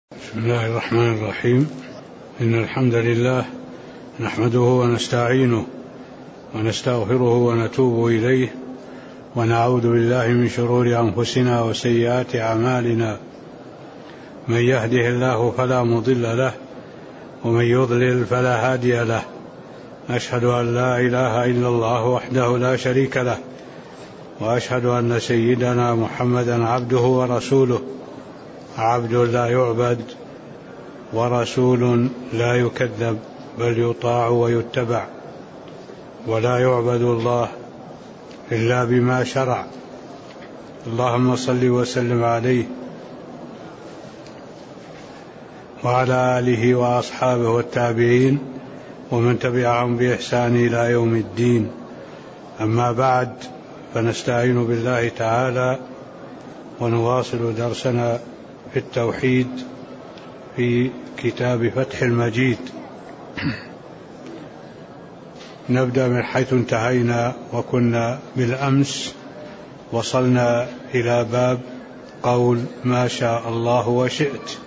بسم الله الرحمن الرحيم. إن الحمد لله نحمده ونستعينه ونستغفره ونتوب إليه ونعوذ بالله من شرور أنفسنا وسيئات أعمالنا. من يهده الله فلا مضل له ومن يضلل فلا هادي له. أشهد أن لا إله إلا الله وحده لا شريك له، وأشهد أن سيدنا محمدا عبده ورسوله، عبد لا يعبد ورسول لا يكذب، بل يطاع ويتبع، ولا يعبد الله إلا بما شرع. اللهم صل وسلم عليه وعلى آله وأصحابه والتابعين ومن تبعهم بإحسان إلى يوم الدين. أما بعد، فنستعين بالله تعالى ونواصل درسنا في التوحيد في كتاب فتح المجيد. نبدأ من حيث انتهينا، وكنا بالأمس وصلنا إلى باب قول ما شاء الله وشئت،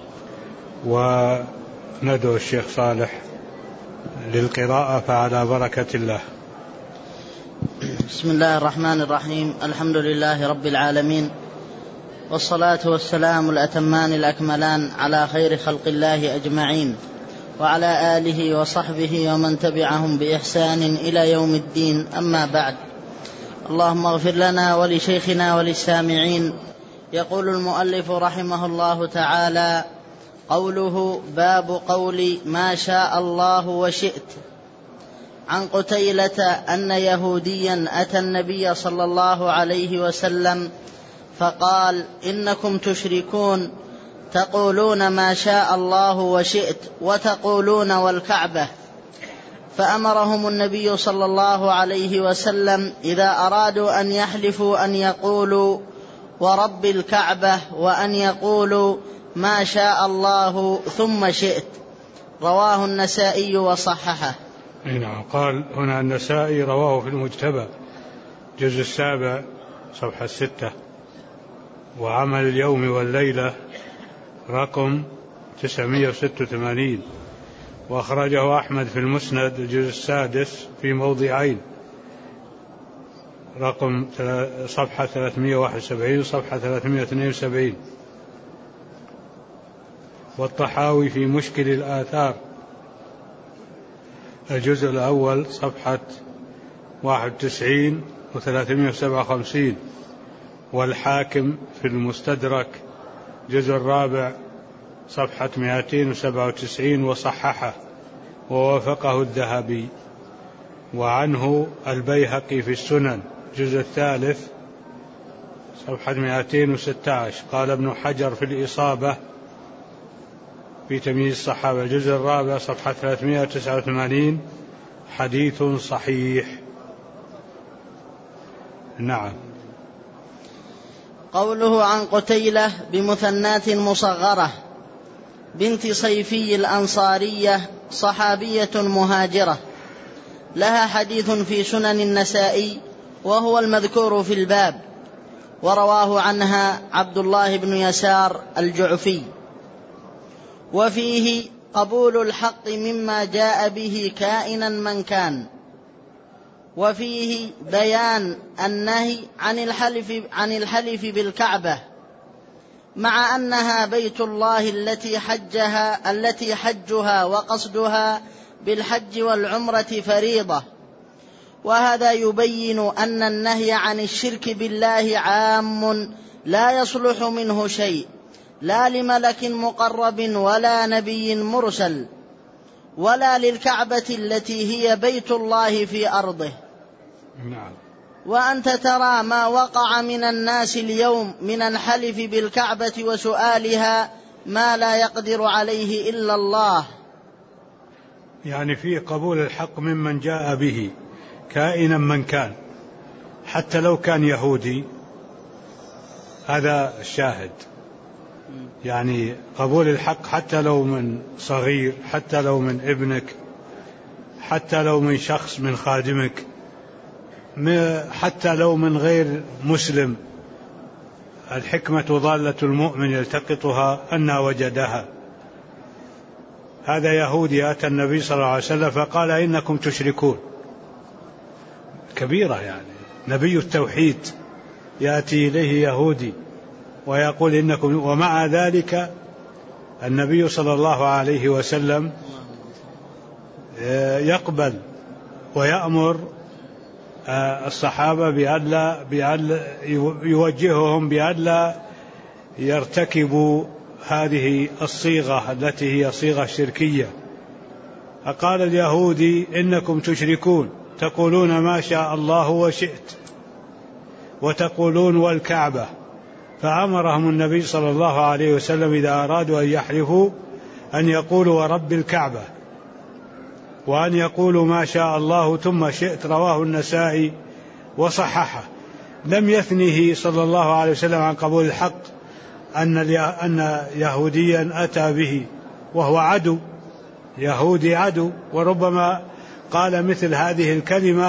وندعو الشيخ صالح للقراءة فعلى بركة الله. بسم الله الرحمن الرحيم. الحمد لله رب العالمين، والصلاة والسلام الأتمان الأكملان على خير خلق الله أجمعين، وعلى آله وصحبه ومن تبعهم بإحسان إلى يوم الدين. أما بعد، اللهم اغفر لنا ولشيخنا وللسامعين. يقول المؤلف رحمه الله تعالى: قوله باب قول ما شاء الله وشئت. عن قتيلة أن يهوديا أتى النبي صلى الله عليه وسلم فقال: إنكم تشركون، تقولون ما شاء الله وشئت وتقولون والكعبة. فأمرهم النبي صلى الله عليه وسلم إذا أرادوا أن يحلفوا أن يقولوا ورب الكعبة، وأن يقولوا ما شاء الله ثم شئت. رواه النسائي وصححه. نعم. قال هنا النسائي رواه في المجتبى جزء 7 صفحة 6، وعمل اليوم والليلة رقم 986، وأخرجه أحمد في المسند الجزء 6 في موضعين، رقم صفحة 371 صفحة 372، والطحاوي في مشكل الآثار الجزء الأول صفحة 91 و357، والحاكم في المستدرك جزء الرابع صفحة 297 وصححه ووافقه الذهبي. وعنه البيهقي في السنن جزء الثالث صفحة 216. قال ابن حجر في الإصابة في تمييز الصحابة الجزء الرابع صفحة 389 حديث صحيح. نعم. قوله عن قتيلة بمثنات مصغرة بنت صيفي الأنصارية، صحابية مهاجرة، لها حديث في سنن النسائي وهو المذكور في الباب، ورواه عنها عبد الله بن يسار الجعفي. وفيه قبول الحق مما جاء به كائنا من كان. وفيه بيان النهي عن الحلف بالكعبة، مع أنها بيت الله التي حجها وقصدها بالحج والعمرة فريضة. وهذا يبين أن النهي عن الشرك بالله عام، لا يصلح منه شيء، لا لملك مقرب ولا نبي مرسل، ولا للكعبة التي هي بيت الله في أرضه. نعم. وأنت ترى ما وقع من الناس اليوم من الحلف بالكعبة وسؤالها ما لا يقدر عليه إلا الله. يعني في قبول الحق ممن جاء به كائنا من كان، حتى لو كان يهودي، هذا الشاهد. يعني قبول الحق حتى لو من صغير، حتى لو من ابنك، حتى لو من شخص من خادمك، حتى لو من غير مسلم، الحكمة ضالة المؤمن يلتقطها أن وجدها. هذا يهودي أتى النبي صلى الله عليه وسلم فقال إنكم تشركون، كبيرة يعني، نبي التوحيد يأتي إليه يهودي ويقول إنكم، ومع ذلك النبي صلى الله عليه وسلم يقبل ويأمر الصحابة بأن يوجههم بأن يرتكبوا هذه الصيغة التي هي صيغة شركية. فقال اليهودي إنكم تشركون، تقولون ما شاء الله وشئت وتقولون والكعبة. فأمرهم النبي صلى الله عليه وسلم إذا أرادوا أن يحلفوا أن يقولوا ورب الكعبة، وأن يقولوا ما شاء الله ثم شئت. رواه النسائي وصححه. لم يثنه صلى الله عليه وسلم عن قبول الحق أن يهوديا أتى به وهو عدو، يهودي عدو، وربما قال مثل هذه الكلمة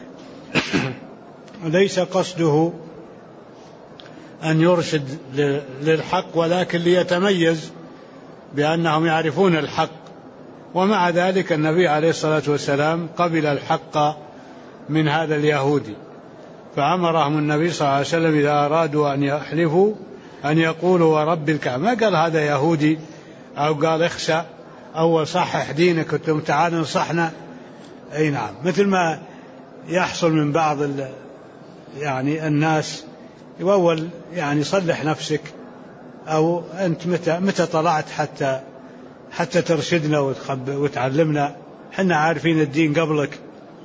ليس قصده أن يرشد للحق، ولكن ليتميز بأنهم يعرفون الحق. ومع ذلك النبي عليه الصلاة والسلام قبل الحق من هذا اليهودي، فأمرهم النبي صلى الله عليه وسلم إذا أرادوا أن يحلفوا أن يقولوا ورب الكعبة. ما قال هذا يهودي أو قال اخسأ أو صحح دينك ثم تعال نصحنا. أي نعم، مثل ما يحصل من بعض يعني الناس يقول يعني صلح نفسك، أو أنت متى طلعت حتى ترشدنا وتعلمنا، حنا عارفين الدين قبلك.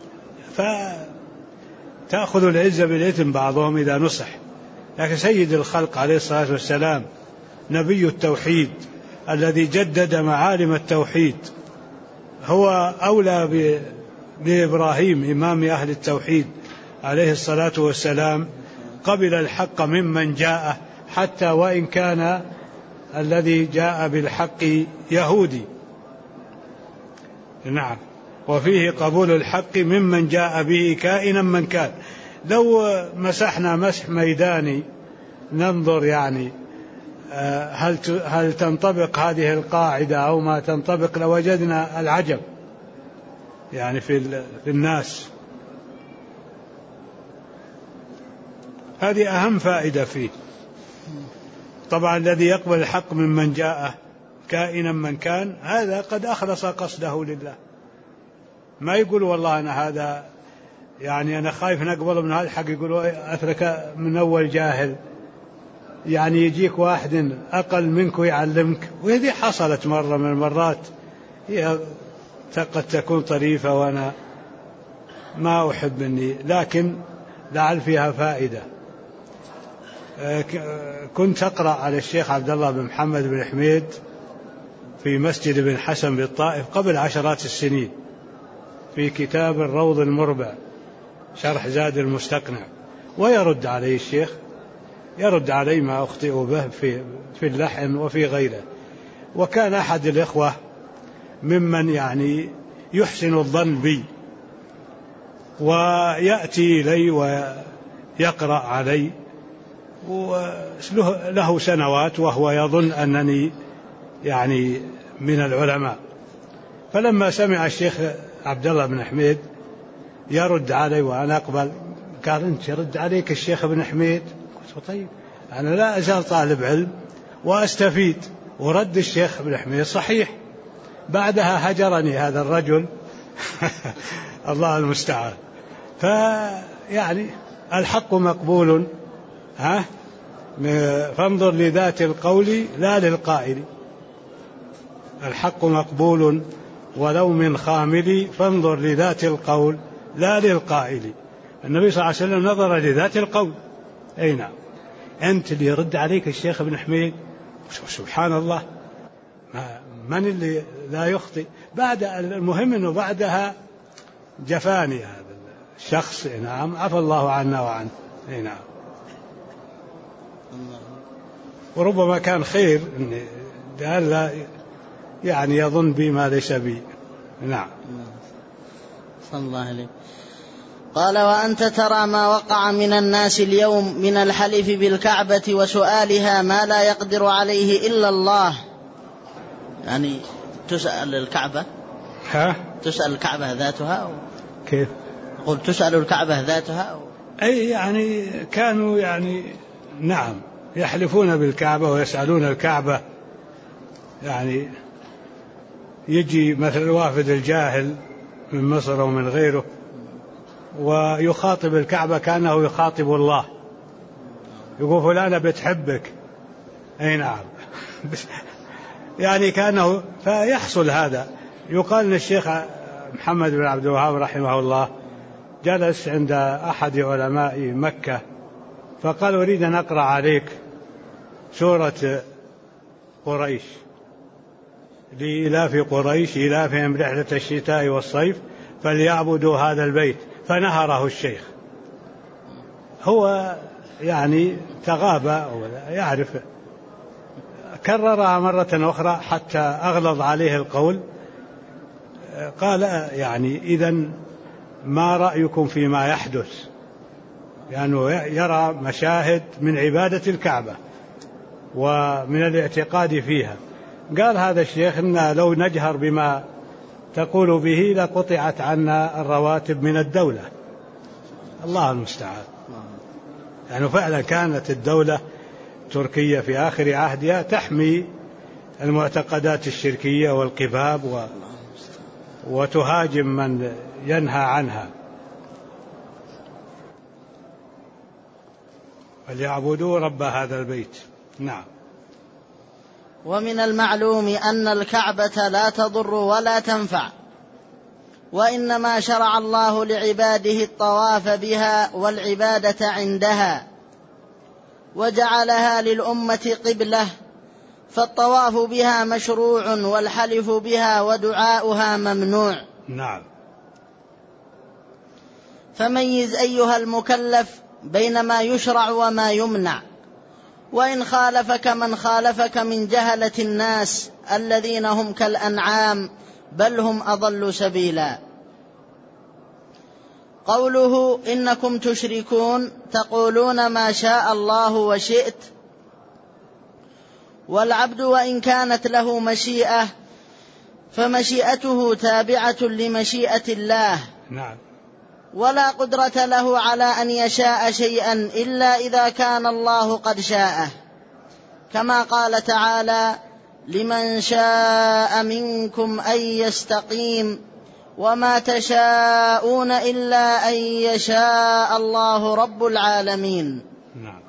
فتأخذ العزة بالإثم بعضهم إذا نصح. لكن سيد الخلق عليه الصلاة والسلام نبي التوحيد الذي جدد معالم التوحيد، هو أولى بإبراهيم إمام أهل التوحيد عليه الصلاة والسلام. قبل الحق ممن جاء، حتى وإن كان الذي جاء بالحق يهودي. نعم، وفيه قبول الحق ممن جاء به كائنا من كان. لو مسحنا مسح ميداني ننظر يعني هل تنطبق هذه القاعدة أو ما تنطبق، لوجدنا العجب يعني في الناس. هذه أهم فائدة فيه. طبعا الذي يقبل الحق ممن جاء كائنا من كان، هذا قد أخلص قصده لله. ما يقول والله أنا هذا يعني أنا خايف نقبل من هذا الحق، يقول أترك من أول جاهل، يعني يجيك واحد أقل منك ويعلمك. وهذه حصلت مرة من المرات، هي قد تكون طريفة وأنا ما أحب مني، لكن لعل فيها فائدة. كنت أقرأ على الشيخ عبد الله بن محمد بن حميد في مسجد بن حسن بالطائف قبل عشرات السنين في كتاب الروض المربع شرح زاد المستقنع، ويرد عليه الشيخ، يرد عليه ما أخطئ به في اللحن وفي غيره. وكان أحد الإخوة ممن يعني يحسن الظن بي ويأتي إلي ويقرأ علي، وله سنوات وهو يظن أنني يعني من العلماء. فلما سمع الشيخ عبد الله بن حميد يرد علي وأنا أقبل، قال أنت يرد عليك الشيخ بن حميد؟ قلت طيب أنا لا أزال طالب علم وأستفيد. ورد الشيخ بن حميد صحيح. بعدها هجرني هذا الرجل الله المستعان. فيعني الحق مقبول، فانظر لذات القول لا للقائل. الحق مقبول ولو من خامل، فانظر لذات القول لا للقائل. النبي صلى الله عليه وسلم نظر لذات القول. أي نعم، أنت اللي يرد عليك الشيخ بن حميد، سبحان الله، من اللي لا يخطئ؟ بعد المهم أنه بعدها جفاني هذا الشخص. نعم، عفى الله عنا وعنه. أي نعم، وربما كان خير أن لا يعني يظن بي ما ليس بي. نعم. صلى الله عليه. قال: وأنت ترى ما وقع من الناس اليوم من الحلف بالكعبة وسؤالها ما لا يقدر عليه إلا الله. يعني تسأل الكعبة؟ تسأل الكعبة ذاتها؟ كيف؟ قل تسأل الكعبة ذاتها؟ أي يعني كانوا يعني نعم يحلفون بالكعبة ويسألون الكعبة. يعني يجي مثل الوافد الجاهل من مصر ومن غيره ويخاطب الكعبة كأنه يخاطب الله، يقول فلانة بتحبك. أي نعم. يعني كأنه فيحصل هذا. يقال أن الشيخ محمد بن عبد الوهاب رحمه الله جلس عند أحد علماء مكة فقال: أريد أن أقرأ عليك سورة قريش، لإلاف قريش إلافهم رحلة الشتاء والصيف فليعبدوا هذا البيت. فنهره الشيخ. هو يعني تغاب يعرف، كررها مرة أخرى حتى أغلظ عليه القول. قال: يعني إذن ما رأيكم فيما يحدث؟ يعني يرى مشاهد من عبادة الكعبة ومن الاعتقاد فيها. قال هذا الشيخ: إن لو نجهر بما تقول به لقطعت عنا الرواتب من الدولة. الله المستعان. يعني فعلا كانت الدولة التركية في آخر عهدها تحمي المعتقدات الشركية والقباب وتهاجم من ينهى عنها. فليعبدوا رب هذا البيت. نعم. ومن المعلوم أن الكعبة لا تضر ولا تنفع، وإنما شرع الله لعباده الطواف بها والعبادة عندها، وجعلها للأمة قبلة، فالطواف بها مشروع والحلف بها ودعاؤها ممنوع. نعم. فميز أيها المكلف بين ما يشرع وما يمنع، وإن خالفك من خالفك من جهلة الناس الذين هم كالأنعام بل هم أضل سبيلا. قوله: إنكم تشركون تقولون ما شاء الله وشئت. والعبد وإن كانت له مشيئة فمشيئته تابعة لمشيئة الله. نعم. ولا قدرة له على أن يشاء شيئا إلا إذا كان الله قد شاءه، كما قال تعالى: لمن شاء منكم أن يستقيم وما تشاءون إلا أن يشاء الله رب العالمين. نعم.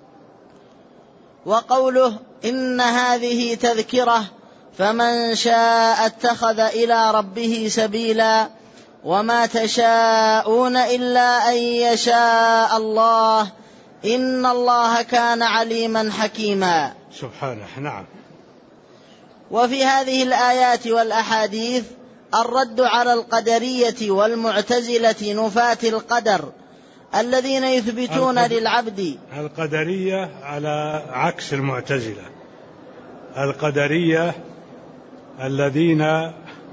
وقوله: إن هذه تذكرة فمن شاء اتخذ إلى ربه سبيلا وما تشاءون إلا أن يشاء الله إن الله كان عليما حكيما. سبحانه. نعم. وفي هذه الآيات والأحاديث الرد على القدرية والمعتزلة نفاة القدر الذين يثبتون للعبد. القدرية على عكس المعتزلة. القدرية الذين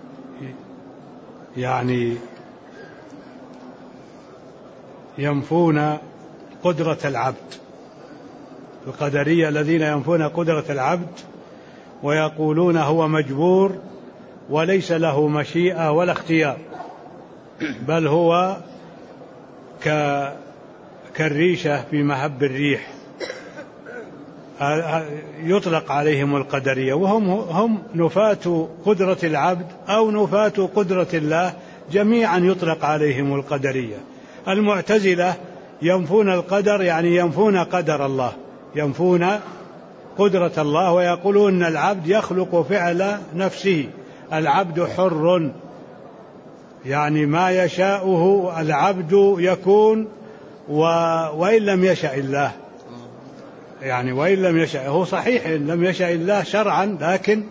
يعني ينفون قدرة العبد. القدرية الذين ينفون قدرة العبد ويقولون هو مجبور وليس له مشيئة ولا اختيار، بل هو كالريشة في مهب الريح. يطلق عليهم القدرية، وهم نفاة قدرة العبد أو نفاة قدرة الله، جميعا يطلق عليهم القدرية. المعتزلة ينفون القدر، يعني ينفون قدر الله، ينفون قدرة الله، ويقولون أن العبد يخلق فعل نفسه، العبد حر، يعني ما يشاءه العبد يكون وإن لم يشاء الله، يعني وإن لم يشاء. هو صحيح إن لم يشاء الله شرعا، لكن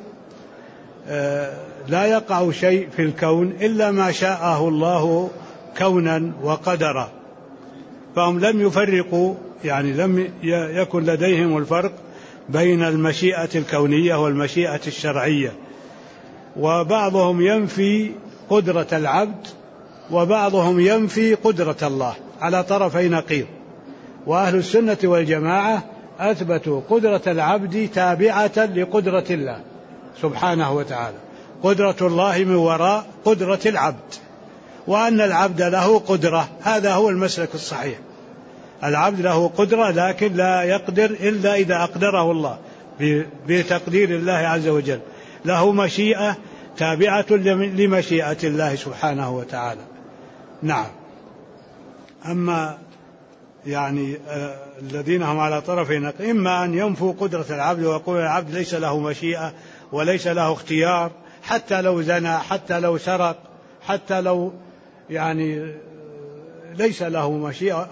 لا يقع شيء في الكون إلا ما شاءه الله كونا وقدرا. فهم لم يفرقوا، يعني لم يكن لديهم الفرق بين المشيئة الكونية والمشيئة الشرعية. وبعضهم ينفي قدرة العبد وبعضهم ينفي قدرة الله على طرفي نقيض. وأهل السنة والجماعة أثبتوا قدرة العبد تابعة لقدرة الله سبحانه وتعالى، قدرة الله من وراء قدرة العبد، وأن العبد له قدرة. هذا هو المسلك الصحيح. العبد له قدرة لكن لا يقدر إلا إذا أقدره الله بتقدير الله عز وجل. له مشيئة تابعة لمشيئة الله سبحانه وتعالى. نعم. أما يعني الذين هم على طرفين، إما أن ينفوا قدرة العبد ويقول العبد ليس له مشيئة وليس له اختيار، حتى لو زنى، حتى لو سرق، حتى لو يعني ليس له مشيئة،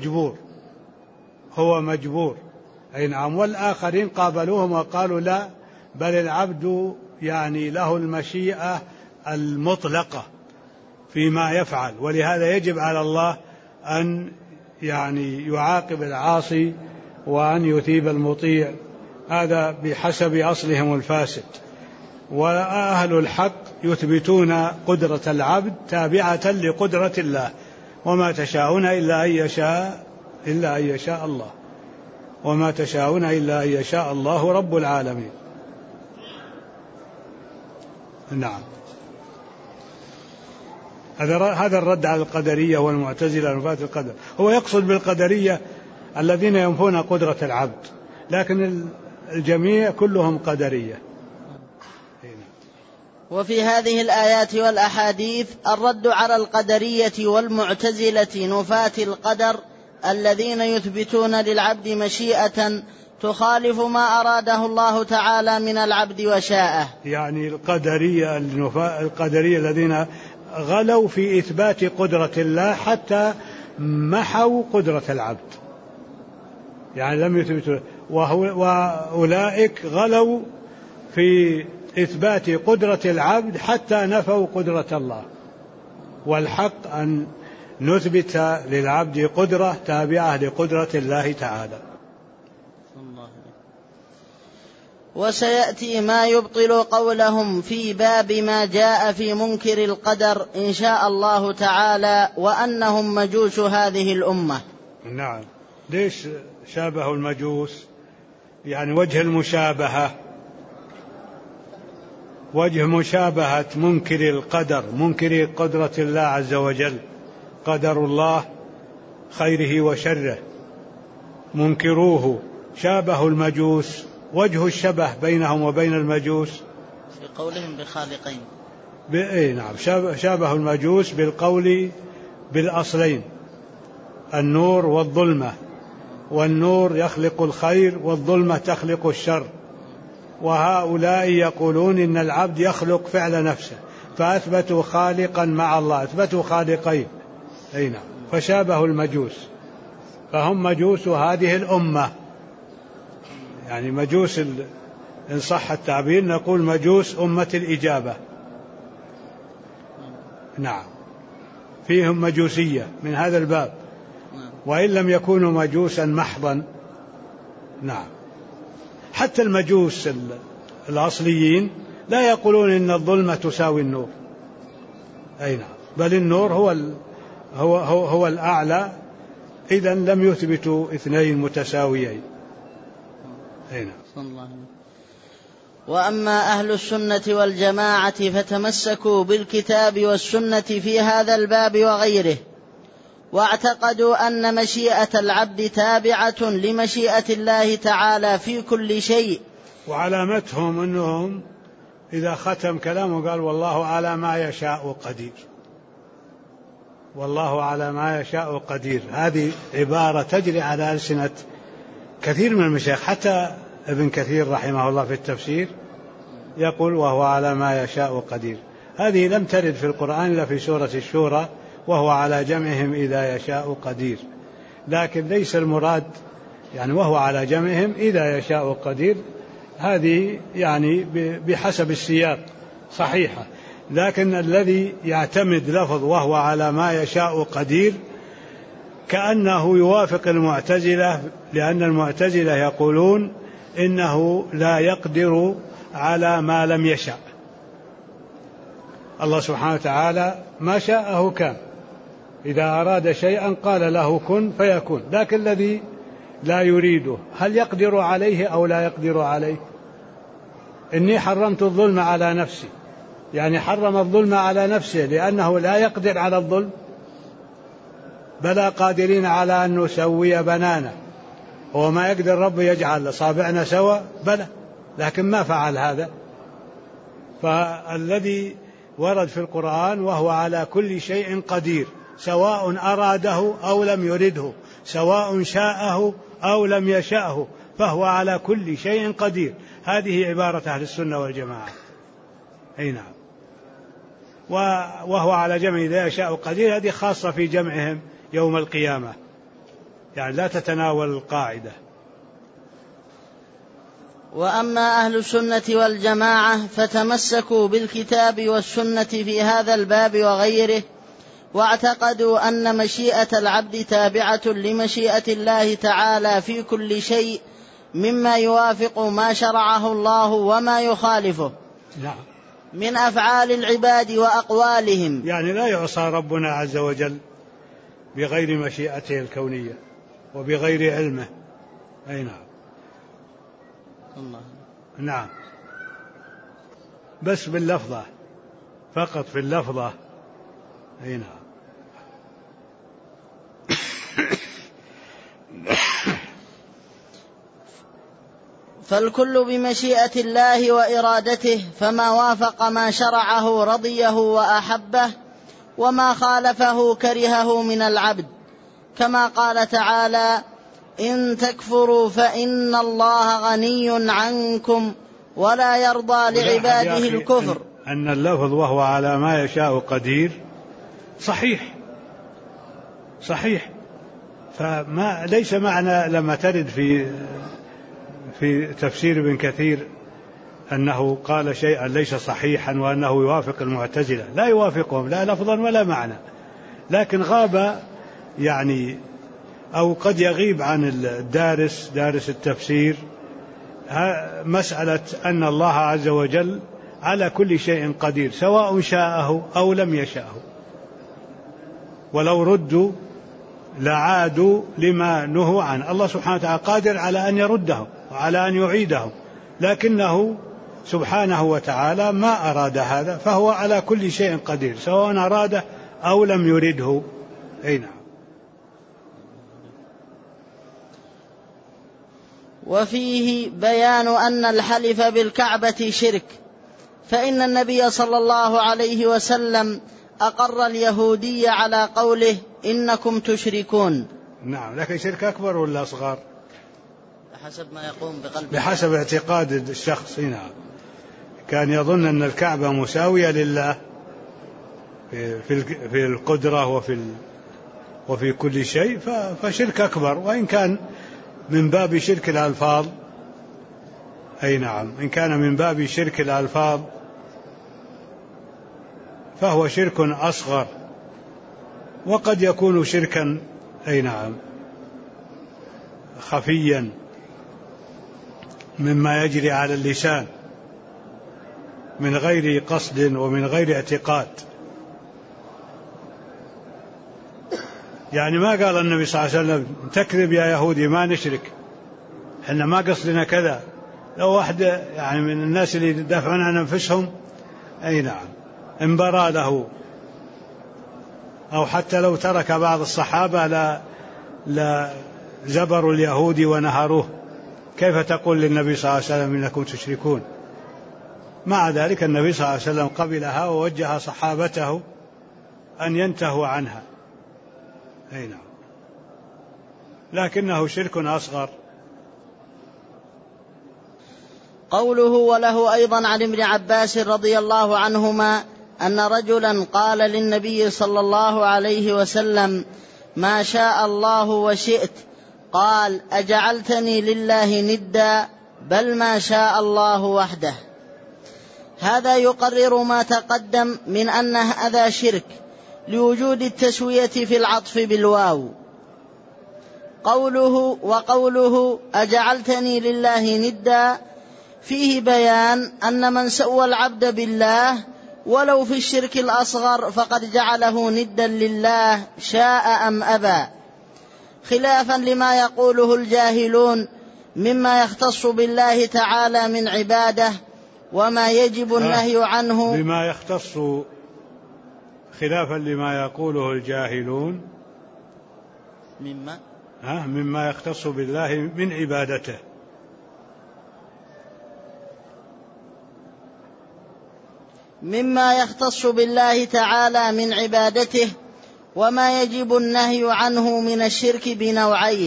هو مجبور. أي نعم. والآخرين قابلوهم وقالوا لا، بل العبد يعني له المشيئة المطلقة فيما يفعل، ولهذا يجب على الله أن يعني يعاقب العاصي وأن يثيب المطيع. هذا بحسب أصلهم الفاسد. وأهل الحق يثبتون قدرة العبد تابعة لقدرة الله، وما تشاءون إلا أن يشاء الله، وما تشاءون إلا أن يشاء الله رب العالمين. نعم. هذا الرد على القدرية والمعتزلة ونفاة القدر. هو يقصد بالقدرية الذين ينفون قدرة العبد، لكن الجميع كلهم قدرية. وفي هذه الآيات والأحاديث الرد على القدرية والمعتزلة نفاة القدر الذين يثبتون للعبد مشيئة تخالف ما أراده الله تعالى من العبد وشاءه. يعني القدرية الذين غلوا في إثبات قدرة الله حتى محوا قدرة العبد، يعني لم يثبتوا. وأولئك غلوا في إثبات قدرة العبد حتى نفوا قدرة الله. والحق أن نثبت للعبد قدرة تابعة لقدرة الله تعالى. وسيأتي ما يبطل قولهم في باب ما جاء في منكر القدر إن شاء الله تعالى، وأنهم مجوس هذه الأمة. نعم. ليش شابهوا المجوس؟ يعني وجه المشابهة، وجه مشابهة منكر القدر، منكر قدرة الله عز وجل، قدر الله خيره وشره، منكروه شابهوا المجوس. وجه الشبه بينهم وبين المجوس في قولهم بخالقين. نعم. شابهوا المجوس بالقول بالأصلين، النور والظلمة، والنور يخلق الخير والظلمة تخلق الشر. وهؤلاء يقولون إن العبد يخلق فعل نفسه، فأثبتوا خالقا مع الله، أثبتوا خالقين. نعم. فشابهوا المجوس، فهم مجوس هذه الأمة. يعني مجوس إن صح التعبير نقول مجوس أمة الإجابة. نعم. فيهم مجوسية من هذا الباب، وإن لم يكونوا مجوسا محضا. نعم. حتى المجوس الأصليين لا يقولون إن الظلمة تساوي النور. أي نعم. بل النور هو الأعلى، إذا لم يثبتوا اثنين متساويين. أي نعم. وأما أهل السنة والجماعة فتمسكوا بالكتاب والسنة في هذا الباب وغيره، واعتقدوا أن مشيئة العبد تابعة لمشيئة الله تعالى في كل شيء. وعلامتهم أنهم إذا ختم كلامه قال والله على ما يشاء قدير، والله على ما يشاء قدير. هذه عبارة تجري على ألسنة كثير من المشايخ، حتى ابن كثير رحمه الله في التفسير يقول وهو على ما يشاء قدير. هذه لم ترد في القرآن إلا في سورة الشورى، وهو على جمعهم إذا يشاء قدير. لكن ليس المراد يعني وهو على جمعهم إذا يشاء قدير، هذه يعني بحسب السياق صحيحة. لكن الذي يعتمد لفظ وهو على ما يشاء قدير كأنه يوافق المعتزلة، لأن المعتزلة يقولون إنه لا يقدر على ما لم يشاء. الله سبحانه وتعالى ما شاءه كان إذا أراد شيئا قال له كن فيكون. لكن الذي لا يريده هل يقدر عليه أو لا يقدر عليه؟ إني حرمت الظلم على نفسي، يعني حرم الظلم على نفسه لأنه لا يقدر على الظلم. بلى قادرين على أن نسوي بنانا، هو ما يقدر رب يجعل أصابعنا سوا؟ بلى، لكن ما فعل هذا. فالذي ورد في القرآن وهو على كل شيء قدير، سواء أراده أو لم يرده، سواء شاءه أو لم يشأه، فهو على كل شيء قدير. هذه عبارة أهل السنة والجماعة. أي نعم. وهو على جمع إذا يشاء قدير، هذه خاصة في جمعهم يوم القيامة، يعني لا تتناول القاعدة. وأما أهل السنة والجماعة فتمسكوا بالكتاب والسنة في هذا الباب وغيره، واعتقدوا أن مشيئة العبد تابعة لمشيئة الله تعالى في كل شيء مما يوافق ما شرعه الله وما يخالفه من أفعال العباد وأقوالهم. يعني لا يعصى ربنا عز وجل بغير مشيئته الكونية وبغير علمه. أي نعم. الله. نعم، بس باللفظة فقط، في اللفظة. أي نعم. فالكل بمشيئة الله وإرادته، فما وافق ما شرعه رضيه وأحبه، وما خالفه كرهه من العبد، كما قال تعالى: إن تكفروا فإن الله غني عنكم ولا يرضى لعباده الكفر. أن اللفظ وهو على ما يشاء قدير صحيح، فما ليس معنى لما ترد في تفسير ابن كثير أنه قال شيئا ليس صحيحا وأنه يوافق المعتزلة، لا يوافقهم لا لفظا ولا معنى، لكن غاب يعني أو قد يغيب عن دارس التفسير مسألة أن الله عز وجل على كل شيء قدير، سواء شاءه أو لم يشاءه، ولو ردوا لعادوا لما نهوا عنه. الله سبحانه وتعالى قادر على أن يردهم وعلى أن يعيدهم، لكنه سبحانه وتعالى ما أراد هذا، فهو على كل شيء قدير سواء أراده أو لم يرده. أي نعم. وفيه بيان أن الحلف بالكعبة شرك، فإن النبي صلى الله عليه وسلم أقر اليهودي على قوله: إنكم تشركون. نعم، لكن شرك أكبر ولا أصغر؟ بحسب ما يقوم بقلبه، بحسب اعتقاد الشخص. نعم، كان يظن أن الكعبة مساوية لله في القدرة وفي كل شيء، فشرك أكبر، وإن كان من باب شرك الألفاظ. أي نعم، إن كان من باب شرك الألفاظ فهو شرك أصغر، وقد يكون شركا أي نعم خفيا مما يجري على اللسان من غير قصد ومن غير اعتقاد. يعني ما قال النبي صلى الله عليه وسلم: تكذب يا يهودي ما نشرك، احنا ما قصدنا كذا. لو واحد يعني من الناس اللي يدافعون عن أنفسهم أي نعم انبرى له، أو حتى لو ترك بعض الصحابة لا زبروا اليهودي ونهروه، كيف تقول للنبي صلى الله عليه وسلم إنكم تشركون؟ مع ذلك النبي صلى الله عليه وسلم قبلها ووجه صحابته أن ينتهوا عنها. أي نعم، لكنه شرك أصغر. قوله: وله أيضا عن ابن عباس رضي الله عنهما أن رجلا قال للنبي صلى الله عليه وسلم: ما شاء الله وشئت. قال: أجعلتني لله ندا؟ بل ما شاء الله وحده. هذا يقرر ما تقدم من أن هذا شرك لوجود التسوية في العطف بالواو. وقوله أجعلتني لله ندا فيه بيان أن من سوى العبد بالله ولو في الشرك الأصغر فقد جعله ندا لله شاء أم أبى، خلافا لما يقوله الجاهلون مما يختص بالله تعالى من عباده وما يجب النهي عنه. بما يختص، خلافا لما يقوله الجاهلون مما يختص بالله من عبادته. مما يختص بالله تعالى من عبادته وما يجب النهي عنه من الشرك بنوعيه،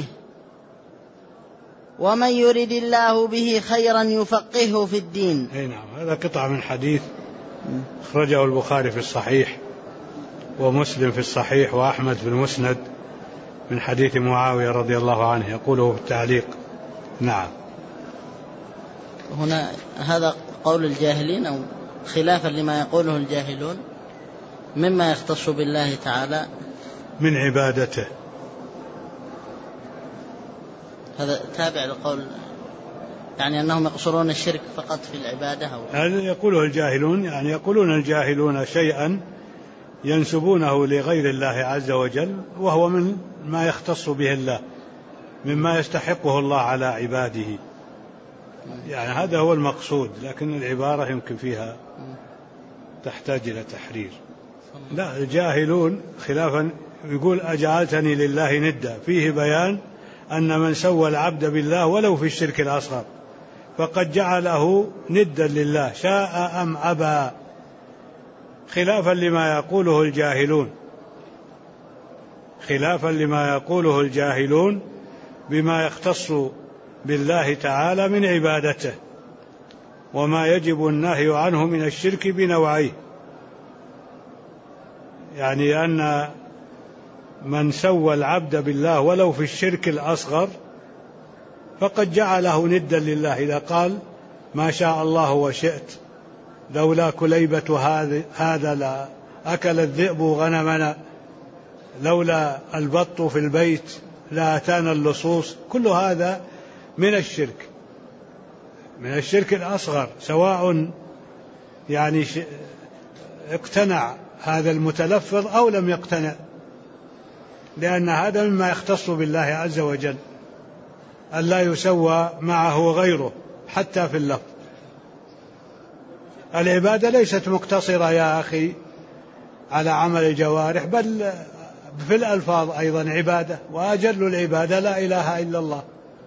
ومن يرد الله به خيرا يفقهه في الدين. أي نعم، هذا قطعة من حديث أخرجه البخاري في الصحيح ومسلم في الصحيح وأحمد في المسند من حديث معاوية رضي الله عنه يقوله في التعليق. نعم. هنا هذا قول الجاهلين أو خلافا لما يقوله الجاهلون مما يختص بالله تعالى من عبادته، هذا تابع لقول يعني أنهم يقصرون الشرك فقط في العبادة. هذا يقوله الجاهلون، يعني يقولون الجاهلون شيئا ينسبونه لغير الله عز وجل وهو من ما يختص به الله مما يستحقه الله على عباده، يعني هذا هو المقصود، لكن العبارة يمكن فيها تحتاج إلى تحرير. لا، الجاهلون خلافا يقول أجعلتني لله ندا، فيه بيان أن من سوى العبد بالله ولو في الشرك الأصغر فقد جعله ندا لله شاء أم أبى، خلافا لما يقوله الجاهلون، خلافا لما يقوله الجاهلون بما يختص بالله تعالى من عبادته وما يجب النهي عنه من الشرك بنوعيه، يعني أن من سوى العبد بالله ولو في الشرك الأصغر فقد جعله ندا لله، إذا قال ما شاء الله وشئت لولا كليبة هذا لا أكل الذئب غنمنا، لولا البط في البيت لا أتانا اللصوص، كل هذا من الشرك، من الشرك الأصغر، سواء يعني اقتنع هذا المتلفظ أو لم يقتنع، لأن هذا مما يختص بالله عز وجل ألا يسوى معه غيره حتى في اللفظ. العبادة ليست مقتصرة يا أخي على عمل الجوارح، بل في الألفاظ أيضا عبادة، وأجل العبادة لا إله إلا الله،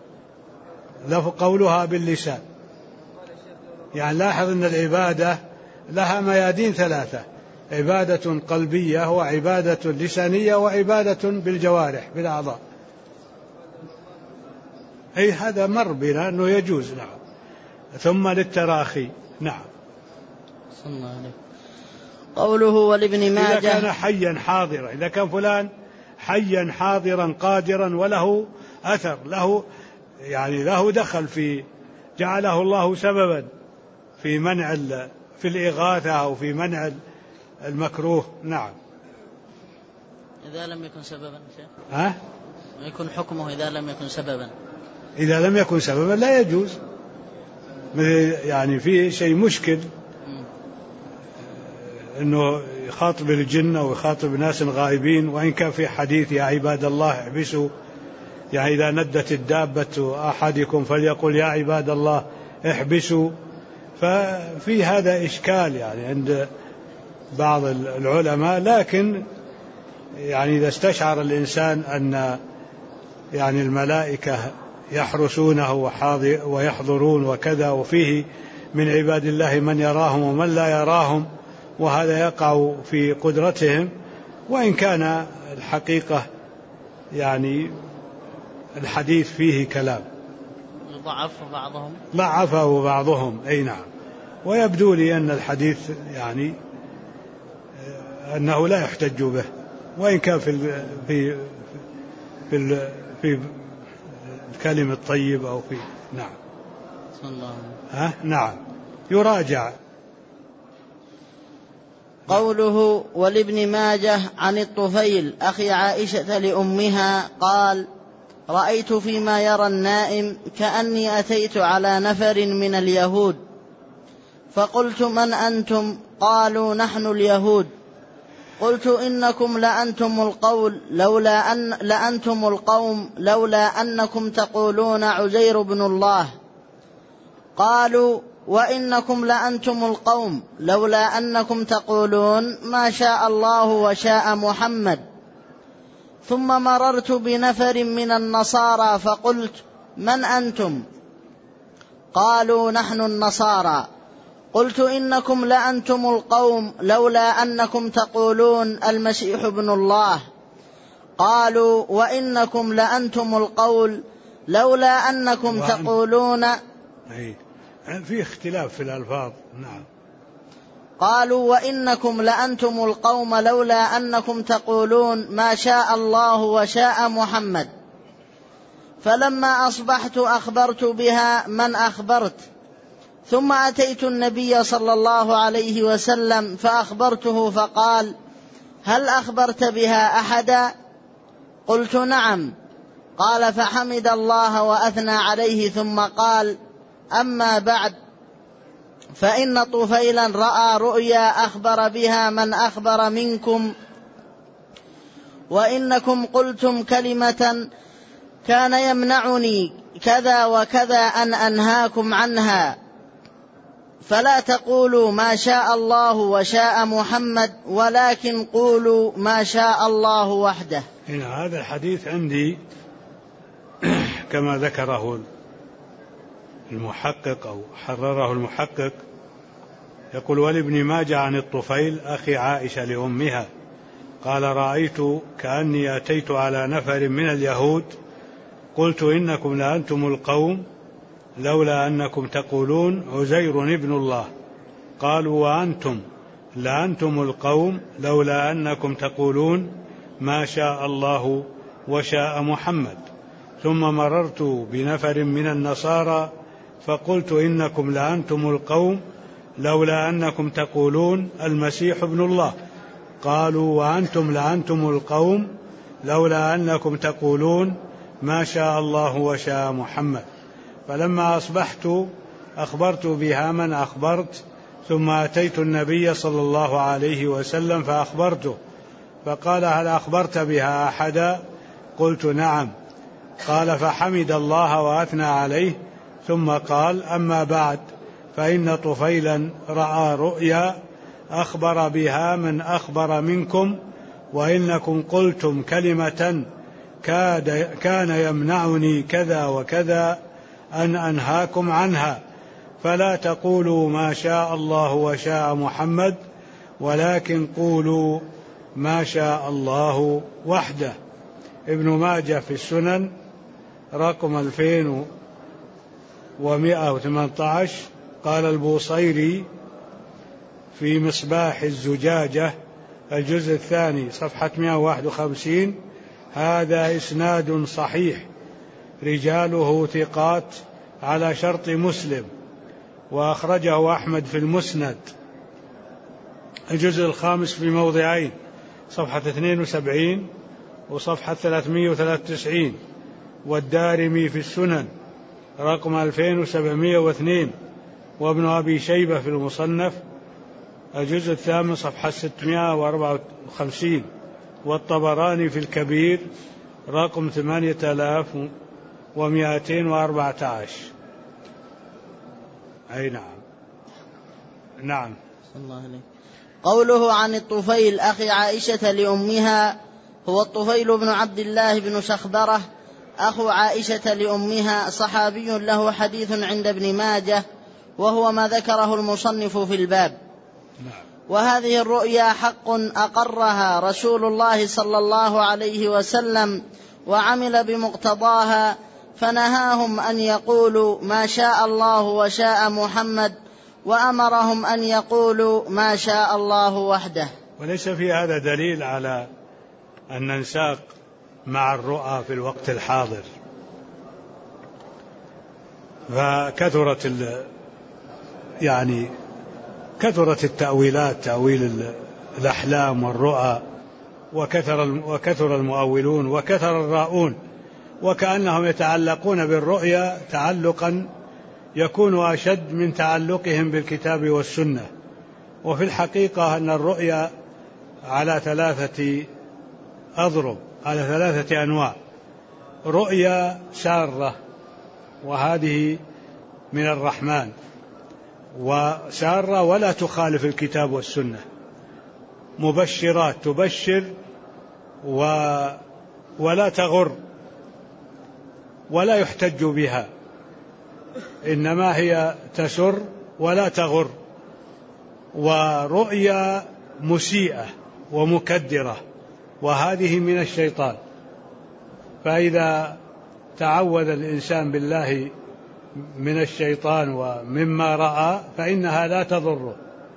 قولها باللسان. يعني لاحظ أن العبادة لها ميادين ثلاثة: عبادة قلبية وعبادة لسانية وعبادة بالجوارح بالأعضاء. أي هذا مر بنا أنه يجوز. نعم. ثم للتراخي. نعم. قوله ولابن ماجه إذا كان حيا حاضرا، إذا كان فلان حيا حاضرا قادرا وله أثر، له يعني له دخل في، جعله الله سببا في منع في الإغاثة أو في منع المكروه. نعم. إذا لم يكن سببا يكون حكمه إذا لم يكن سببا، إذا لم يكن سببا لا يجوز. يعني في شيء مشكل أنه يخاطب الجن ويخاطب ناس غائبين، وإن كان في حديث يا عباد الله احبسوا، يعني إذا ندت الدابة أحدكم فليقل يا عباد الله احبسوا. ففي هذا إشكال يعني عند بعض العلماء، لكن يعني إذا استشعر الإنسان أن يعني الملائكة يحرسونه ويحضرون وكذا، وفيه من عباد الله من يراهم ومن لا يراهم، وهذا يقع في قدرتهم، وإن كان الحقيقة يعني الحديث فيه كلام ضعفه بعضهم. أي نعم. ويبدو لي أن الحديث يعني أنه لا يحتج به، وإن كان في الكلم الطيب أو في نعم نعم يراجع. قوله ولابن ماجه عن الطفيل أخي عائشة لأمها قال: رأيت فيما يرى النائم كأني أتيت على نفر من اليهود فقلت: من أنتم؟ قالوا نحن اليهود. قلت إنكم لأنتم القوم لولا أنكم تقولون عزير بن الله. قالوا وإنكم لأنتم القوم لولا أنكم تقولون ما شاء الله وشاء محمد. ثم مررت بنفر من النصارى فقلت من أنتم؟ قالوا نحن النصارى. قلت إنكم لأنتم القوم لولا أنكم تقولون المسيح ابن الله. قالوا وإنكم لأنتم القول لولا أنكم تقولون. في اختلاف في الألفاظ. نعم. قالوا وإنكم لأنتم القوم لولا أنكم تقولون ما شاء الله وشاء محمد. فلما أصبحت أخبرت بها من أخبرت، ثم أتيت النبي صلى الله عليه وسلم فأخبرته فقال هل أخبرت بها أحدا؟ قلت نعم. قال فحمد الله وأثنى عليه ثم قال أما بعد، فإن طفيلا رأى رؤيا أخبر بها من أخبر منكم، وإنكم قلتم كلمة كان يمنعني كذا وكذا أن أنهاكم عنها، فلا تقولوا ما شاء الله وشاء محمد ولكن قولوا ما شاء الله وحده. هنا هذا الحديث عندي كما ذكره المحقق أو حرره المحقق، يقول ولابن ماجه عن الطفيل أخي عائشة لأمها قال رأيت كأني أتيت على نفر من اليهود قلت إنكم لأنتم القوم لولا أنكم تقولون عزير ابن الله. قالوا وأنتم لأنتم القوم لولا أنكم تقولون ما شاء الله وشاء محمد. ثم مررت بنفر من النصارى فقلت إنكم لأنتم القوم لولا أنكم تقولون المسيح ابن الله. قالوا وأنتم لأنتم القوم لولا أنكم تقولون ما شاء الله وشاء محمد. فلما أصبحت أخبرت بها من أخبرت، ثم أتيت النبي صلى الله عليه وسلم فأخبرته فقال هل أخبرت بها أحدا؟ قلت نعم. قال فحمد الله وأثنى عليه ثم قال أما بعد، فإن طفيلا رأى رؤيا أخبر بها من أخبر منكم، وإنكم قلتم كلمة كان يمنعني كذا وكذا أن أنهاكم عنها، فلا تقولوا ما شاء الله وشاء محمد ولكن قولوا ما شاء الله وحده. ابن ماجه في السنن رقم 2118. قال البوصيري في مصباح الزجاجة الجزء الثاني صفحة 151 هذا إسناد صحيح رجاله ثقات على شرط مسلم، وأخرجه أحمد في المسند الجزء الخامس في موضعين صفحة 72 وصفحة 393، والدارمي في السنن رقم 2702، وابن أبي شيبة في المصنف الجزء الثامن صفحة 654، والطبراني في الكبير رقم 8214. أي نعم. نعم. الله عليه. قوله عن الطفيل أخي عائشة لأمها، هو الطفيل بن عبد الله بن شخبرة أخو عائشة لأمها، صحابي له حديث عند ابن ماجه، وهو ما ذكره المصنف في الباب. وهذه الرؤيا حق أقرها رسول الله صلى الله عليه وسلم وعمل بمقتضاها، فنهاهم أن يقولوا ما شاء الله وشاء محمد، وأمرهم أن يقولوا ما شاء الله وحده. وليس في هذا دليل على أن ننساق مع الرؤى في الوقت الحاضر، فكثرت كثرت التأويلات، تأويل الأحلام والرؤى، وكثر المؤولون وكثر الراؤون، وكأنهم يتعلقون بالرؤيا تعلقا يكون أشد من تعلقهم بالكتاب والسنة، وفي الحقيقة أن الرؤيا على 3 أضرب، على 3 أنواع. رؤيا سارة، وهذه من الرحمن، وسارة ولا تخالف الكتاب والسنة، مبشرات تبشر ولا تغر ولا يحتج بها، إنما هي تسر ولا تغر. ورؤيا مسيئة ومكدرة، وهذه من الشيطان، فإذا تعوذ الإنسان بالله من الشيطان ومما رأى فإنها لا تضره.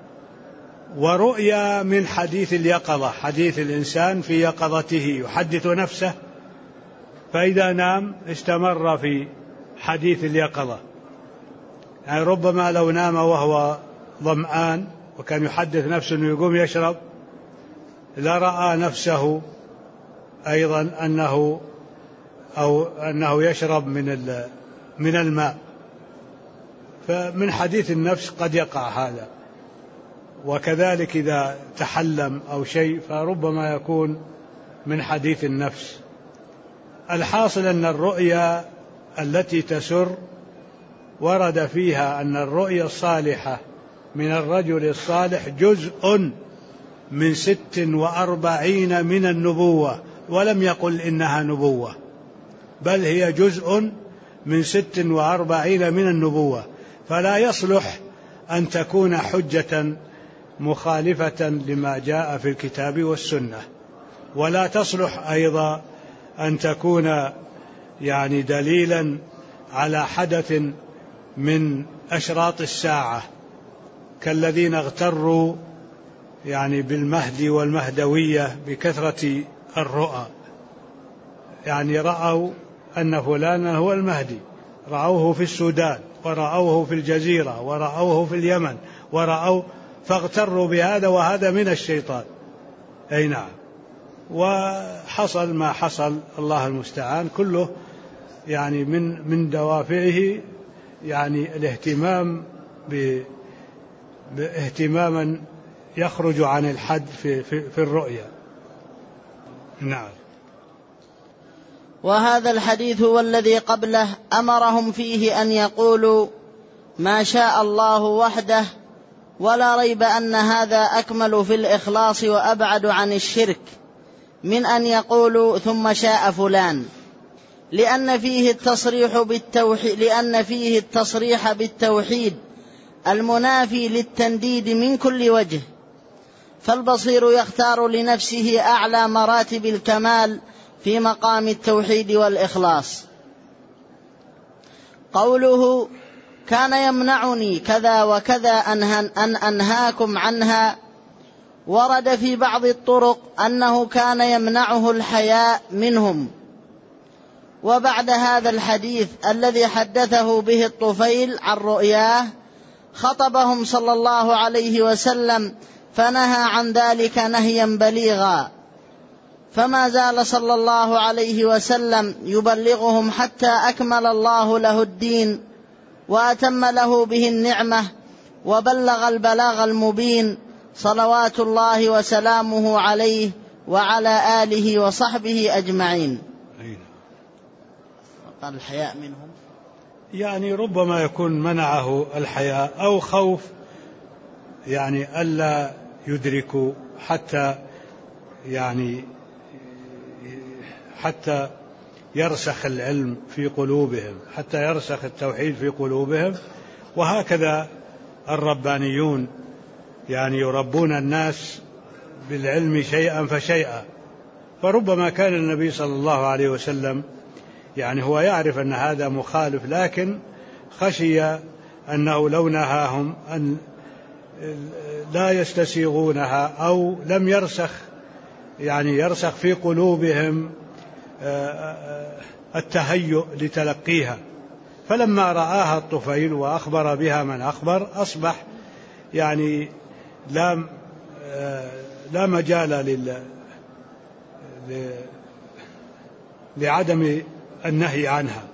ورؤيا من حديث اليقظة، حديث الإنسان في يقظته يحدث نفسه، فإذا نام استمر في حديث اليقظة، يعني ربما لو نام وهو ظمآن وكان يحدث نفسه أنه يقوم يشرب، لرأى نفسه أيضا أنه يشرب من الماء، فمن حديث النفس قد يقع هذا. وكذلك إذا تحلم أو شيء فربما يكون من حديث النفس. الحاصل أن الرؤيا التي تسر ورد فيها أن الرؤيا الصالحة من الرجل الصالح جزء من 46 من النبوة، ولم يقل إنها نبوة، بل هي جزء من 46 من النبوة، فلا يصلح أن تكون حجة مخالفة لما جاء في الكتاب والسنة، ولا تصلح أيضا أن تكون يعني دليلا على حدث من أشراط الساعة كالذين اغتروا يعني بالمهدي والمهدوية بكثرة الرؤى، يعني رأوا أن فلانا هو المهدي، رأوه في السودان ورأوه في الجزيرة ورأوه في اليمن فاغتروا بهذا، وهذا من الشيطان. أي نعم. وحصل ما حصل، الله المستعان، كله يعني من دوافعه يعني الاهتمام باهتماما يخرج عن الحد في الرؤيا. نعم. وهذا الحديث والذي قبله أمرهم فيه أن يقولوا ما شاء الله وحده، ولا ريب أن هذا أكمل في الإخلاص وأبعد عن الشرك من أن يقولوا ثم شاء فلان، لأن فيه التصريح بالتوحيد المنافي للتنديد من كل وجه، فالبصير يختار لنفسه أعلى مراتب الكمال في مقام التوحيد والإخلاص. قوله كان يمنعني كذا وكذا أن أنهاكم عنها، ورد في بعض الطرق أنه كان يمنعه الحياء منهم. وبعد هذا الحديث الذي حدثه به الطفيل عن رؤياه خطبهم صلى الله عليه وسلم فنهى عن ذلك نهيا بليغا، فما زال صلى الله عليه وسلم يبلغهم حتى أكمل الله له الدين وأتم له به النعمة وبلغ البلاغ المبين، صلوات الله وسلامه عليه وعلى آله وصحبه أجمعين. وقال الحياء منهم، يعني ربما يكون منعه الحياء أو خوف يعني ألا يدركوا حتى يرسخ العلم في قلوبهم، حتى يرسخ التوحيد في قلوبهم. وهكذا الربانيون يعني يربون الناس بالعلم شيئا فشيئا، فربما كان النبي صلى الله عليه وسلم يعني هو يعرف أن هذا مخالف، لكن خشي أنه لو نهاهم أن لا يستسيغونها أو لم يرسخ في قلوبهم التهيؤ لتلقيها. فلما رآها الطفيل وأخبر بها من أخبر أصبح يعني لا مجال لعدم النهي عنها،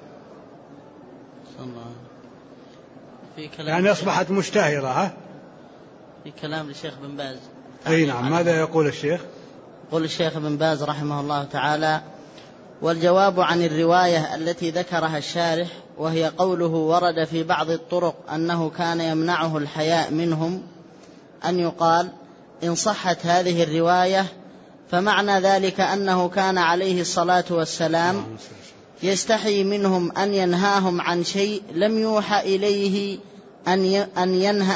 يعني أصبحت مشتهرة. في كلام الشيخ بن باز. أي نعم. ماذا يقول الشيخ؟ يقول الشيخ بن باز رحمه الله تعالى: والجواب عن الرواية التي ذكرها الشارح وهي قوله ورد في بعض الطرق أنه كان يمنعه الحياء منهم، أن يقال إن صحت هذه الرواية فمعنى ذلك أنه كان عليه الصلاة والسلام يستحي منهم أن ينهاهم عن شيء لم يوحى إليه أن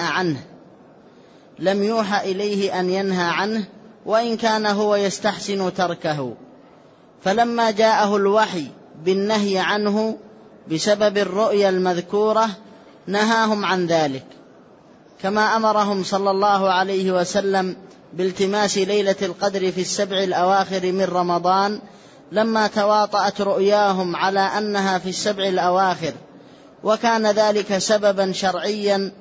ينهى عنه وإن كان هو يستحسن تركه، فلما جاءه الوحي بالنهي عنه بسبب الرؤيا المذكورة نهاهم عن ذلك، كما أمرهم صلى الله عليه وسلم بالتماس ليلة القدر في السبع الأواخر من رمضان لما تواطأت رؤياهم على أنها في السبع الأواخر، وكان ذلك سببا شرعيا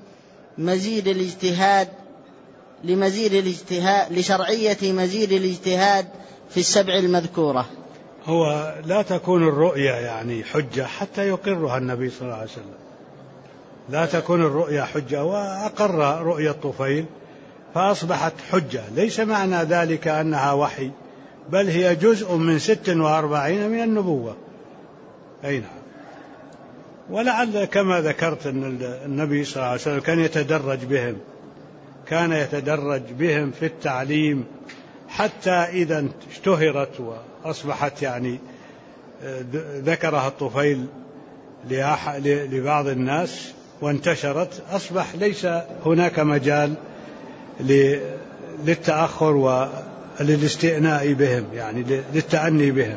لشرعية مزيد الاجتهاد في السبع المذكورة. هو لا تكون الرؤيا يعني حجة حتى يقرها النبي صلى الله عليه وسلم، لا تكون الرؤيا حجة، وأقر رؤيا الطفيل فأصبحت حجة، ليس معنى ذلك أنها وحي، بل هي جزء من 46 من النبوة. أي نعم. ولعل كما ذكرت أن النبي صلى الله عليه وسلم كان يتدرج بهم في التعليم حتى إذا اشتهرت وأصبحت يعني ذكرها الطفيل لبعض الناس وانتشرت، أصبح ليس هناك مجال للتأخر وللاستئناء بهم، يعني للتأني بهم.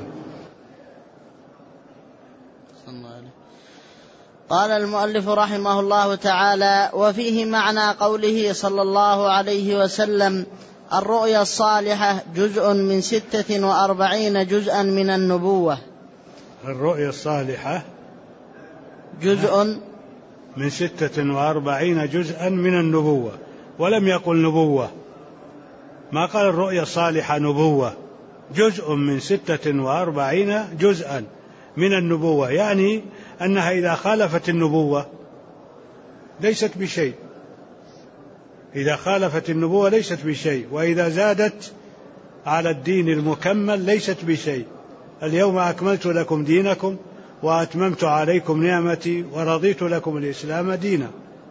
قال المؤلف رحمه الله تعالى: وفيه معنى قوله صلى الله عليه وسلم: الرؤيا الصالحة جزء من 46 جزءا من النبوة. الرؤيا الصالحة جزء من 46 جزءا من النبوة، ولم يقل نبوة، ما قال الرؤيا الصالحة نبوة، جزء من 46 جزءا من النبوة، يعني أنها إذا خالفت النبوة ليست بشيء، إذا خالفت النبوة ليست بشيء، وإذا زادت على الدين المكمل ليست بشيء. اليوم أكملت لكم دينكم وأتممت عليكم نعمتي ورضيت لكم الإسلام دينا.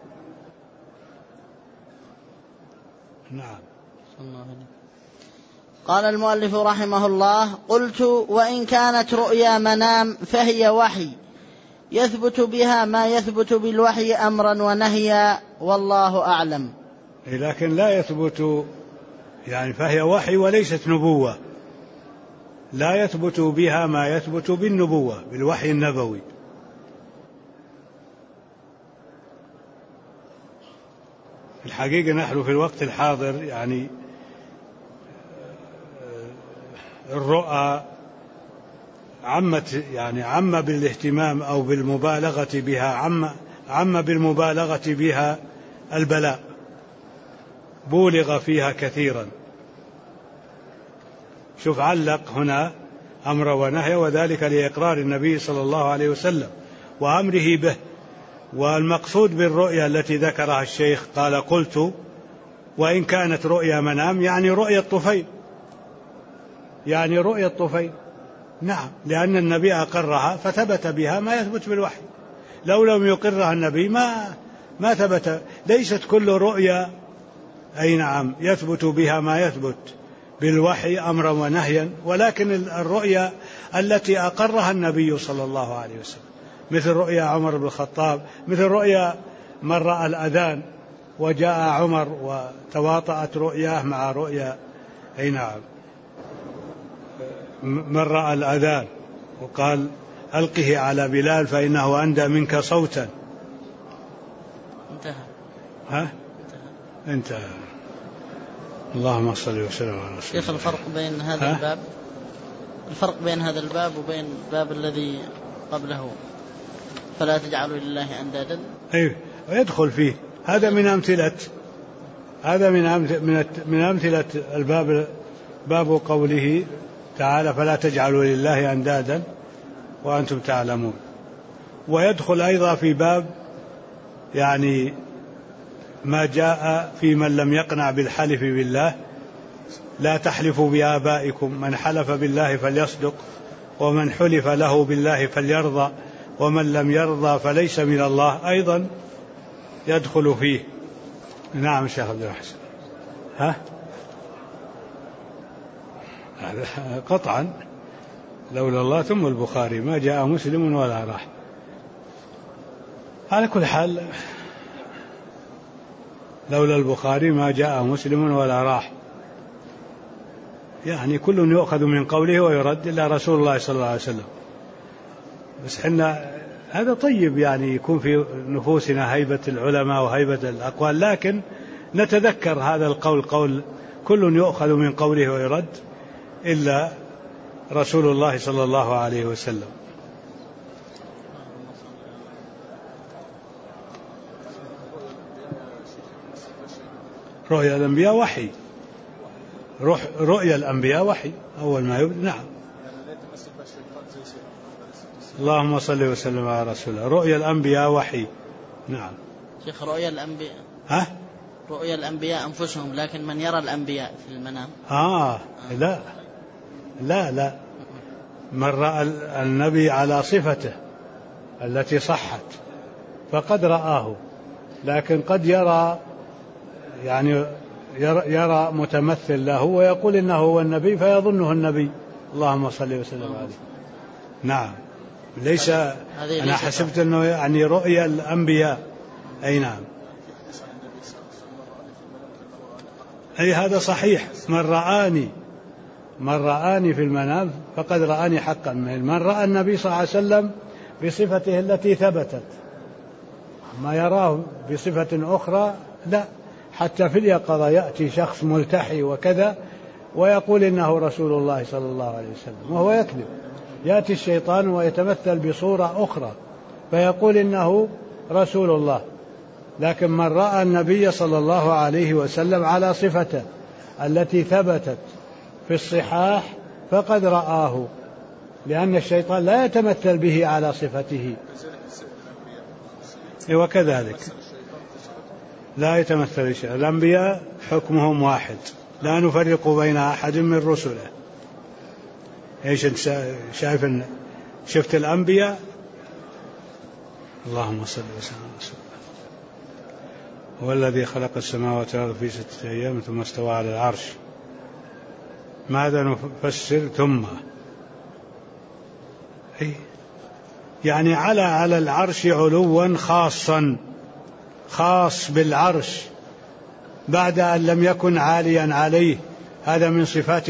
نعم. قال المؤلف رحمه الله: قلت: وإن كانت رؤيا منام فهي وحي يثبت بها ما يثبت بالوحي أمرا ونهيا، والله أعلم. لكن لا يثبت، يعني فهي وحي وليست نبوة، لا يثبت بها ما يثبت بالنبوة بالوحي النبوي. الحقيقة نحن في الوقت الحاضر يعني الرؤى عم بالاهتمام أو بالمبالغة بها، عم بالمبالغة بها البلاء، بولغ فيها كثيرا. شوف علق هنا أمر ونهي، وذلك لإقرار النبي صلى الله عليه وسلم وأمره به. والمقصود بالرؤيا التي ذكرها الشيخ قال: قلت وإن كانت رؤيا منام، يعني رؤيا الطفيل، يعني رؤيا الطفيل. نعم، لأن النبي أقرها فثبت بها ما يثبت بالوحي، لو لم يقرها النبي ما ثبت. ليست كل رؤيا أي نعم يثبت بها ما يثبت بالوحي أمرا ونهيا، ولكن الرؤيا التي أقرها النبي صلى الله عليه وسلم، مثل رؤيا عمر بن الخطاب، مثل رؤيا من رأى الأذان وجاء عمر وتواطأت رؤياه مع رؤيا أي نعم من رأى الأذان وقال: ألقه على بلال فإنه أندى منك صوتا. انتهى. اللهم صل وسلم على رسول الله. الفرق بين هذا الباب، الفرق بين هذا الباب وبين الباب الذي قبله: فلا تجعلوا لله أندادا. أيوه، ويدخل فيه. هذا من أمثلة الباب، باب قوله تعالى: فلا تجعلوا لله أندادا وأنتم تعلمون. ويدخل أيضا في باب يعني ما جاء في من لم يقنع بالحلف بالله: لا تحلفوا بآبائكم، من حلف بالله فليصدق، ومن حلف له بالله فليرضى، ومن لم يرضى فليس من الله، أيضا يدخل فيه. نعم شيخ عبد الحسن. قطعا لولا الله ثم البخاري ما جاء مسلم ولا راح. على كل حال لولا البخاري ما جاء مسلم ولا راح، يعني كل يؤخذ من قوله ويرد إلا رسول الله صلى الله عليه وسلم. بس حنا هذا طيب، يعني يكون في نفوسنا هيبة العلماء وهيبة الأقوال، لكن نتذكر هذا القول، قول كل يؤخذ من قوله ويرد إلا رسول الله صلى الله عليه وسلم. رؤيا الأنبياء وحي، رؤيا الأنبياء وحي أول ما يبدأ. نعم. اللهم صل وسلم على رسول الله. رؤيا الأنبياء وحي. نعم. شيخ رؤيا الأنبياء رؤيا الأنبياء أنفسهم، لكن من يرى الأنبياء في المنام؟ لا من رأى النبي على صفته التي صحت فقد رآه، لكن قد يرى، يعني يرى متمثل له ويقول إنه هو النبي فيظنه النبي. اللهم صل وسلم عليه. نعم. ليس أنا حسبت أنه يعني رؤيا الأنبياء. أي نعم. أي هذا صحيح. من رآني في المنام فقد رآني حقا. من رأى النبي صلى الله عليه وسلم بصفته التي ثبتت، ما يراه بصفة أخرى لا. حتى في اليقظة يأتي شخص ملتحي وكذا ويقول إنه رسول الله صلى الله عليه وسلم وهو يكذب. يأتي الشيطان ويتمثل بصورة أخرى فيقول إنه رسول الله. لكن من رأى النبي صلى الله عليه وسلم على صفته التي ثبتت في الصحاح فقد رآه، لأن الشيطان لا يتمثل به على صفته. وكذلك لا يتمثل شيء. الأنبياء حكمهم واحد، لا نفرق بين أحد من رسله. ايش انت شايف؟ شفت الأنبياء؟ اللهم صل وسلم على رسول الله. هو الذي خلق السماوات والأرض في 6 أيام ثم استوى على العرش. ماذا نفسر ثم؟ يعني على العرش علوا خاصا، خاص بالعرش بعد أن لم يكن عاليا عليه. هذا من صفات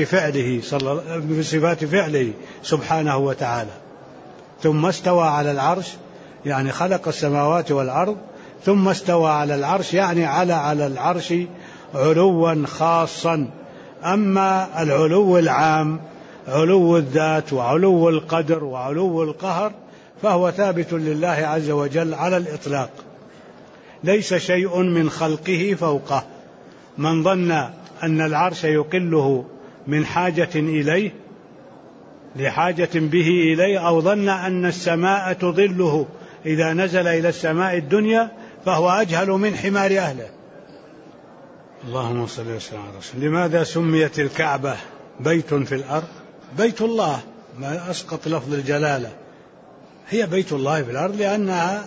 فعله سبحانه وتعالى. ثم استوى على العرش يعني خلق السماوات والأرض ثم استوى على العرش، يعني على العرش علوا خاصا. أما العلو العام، علو الذات وعلو القدر وعلو القهر، فهو ثابت لله عز وجل على الإطلاق. ليس شيء من خلقه فوقه. من ظن أن العرش يقله من حاجة إليه لحاجة به إليه، أو ظن أن السماء تظله إذا نزل إلى السماء الدنيا، فهو أجهل من حمار أهله. اللهم صل وسلم على رسول الله. لماذا سميت الكعبة بيت في الأرض؟ بيت الله، ما أسقط لفظ الجلالة. هي بيت الله في الأرض لأنها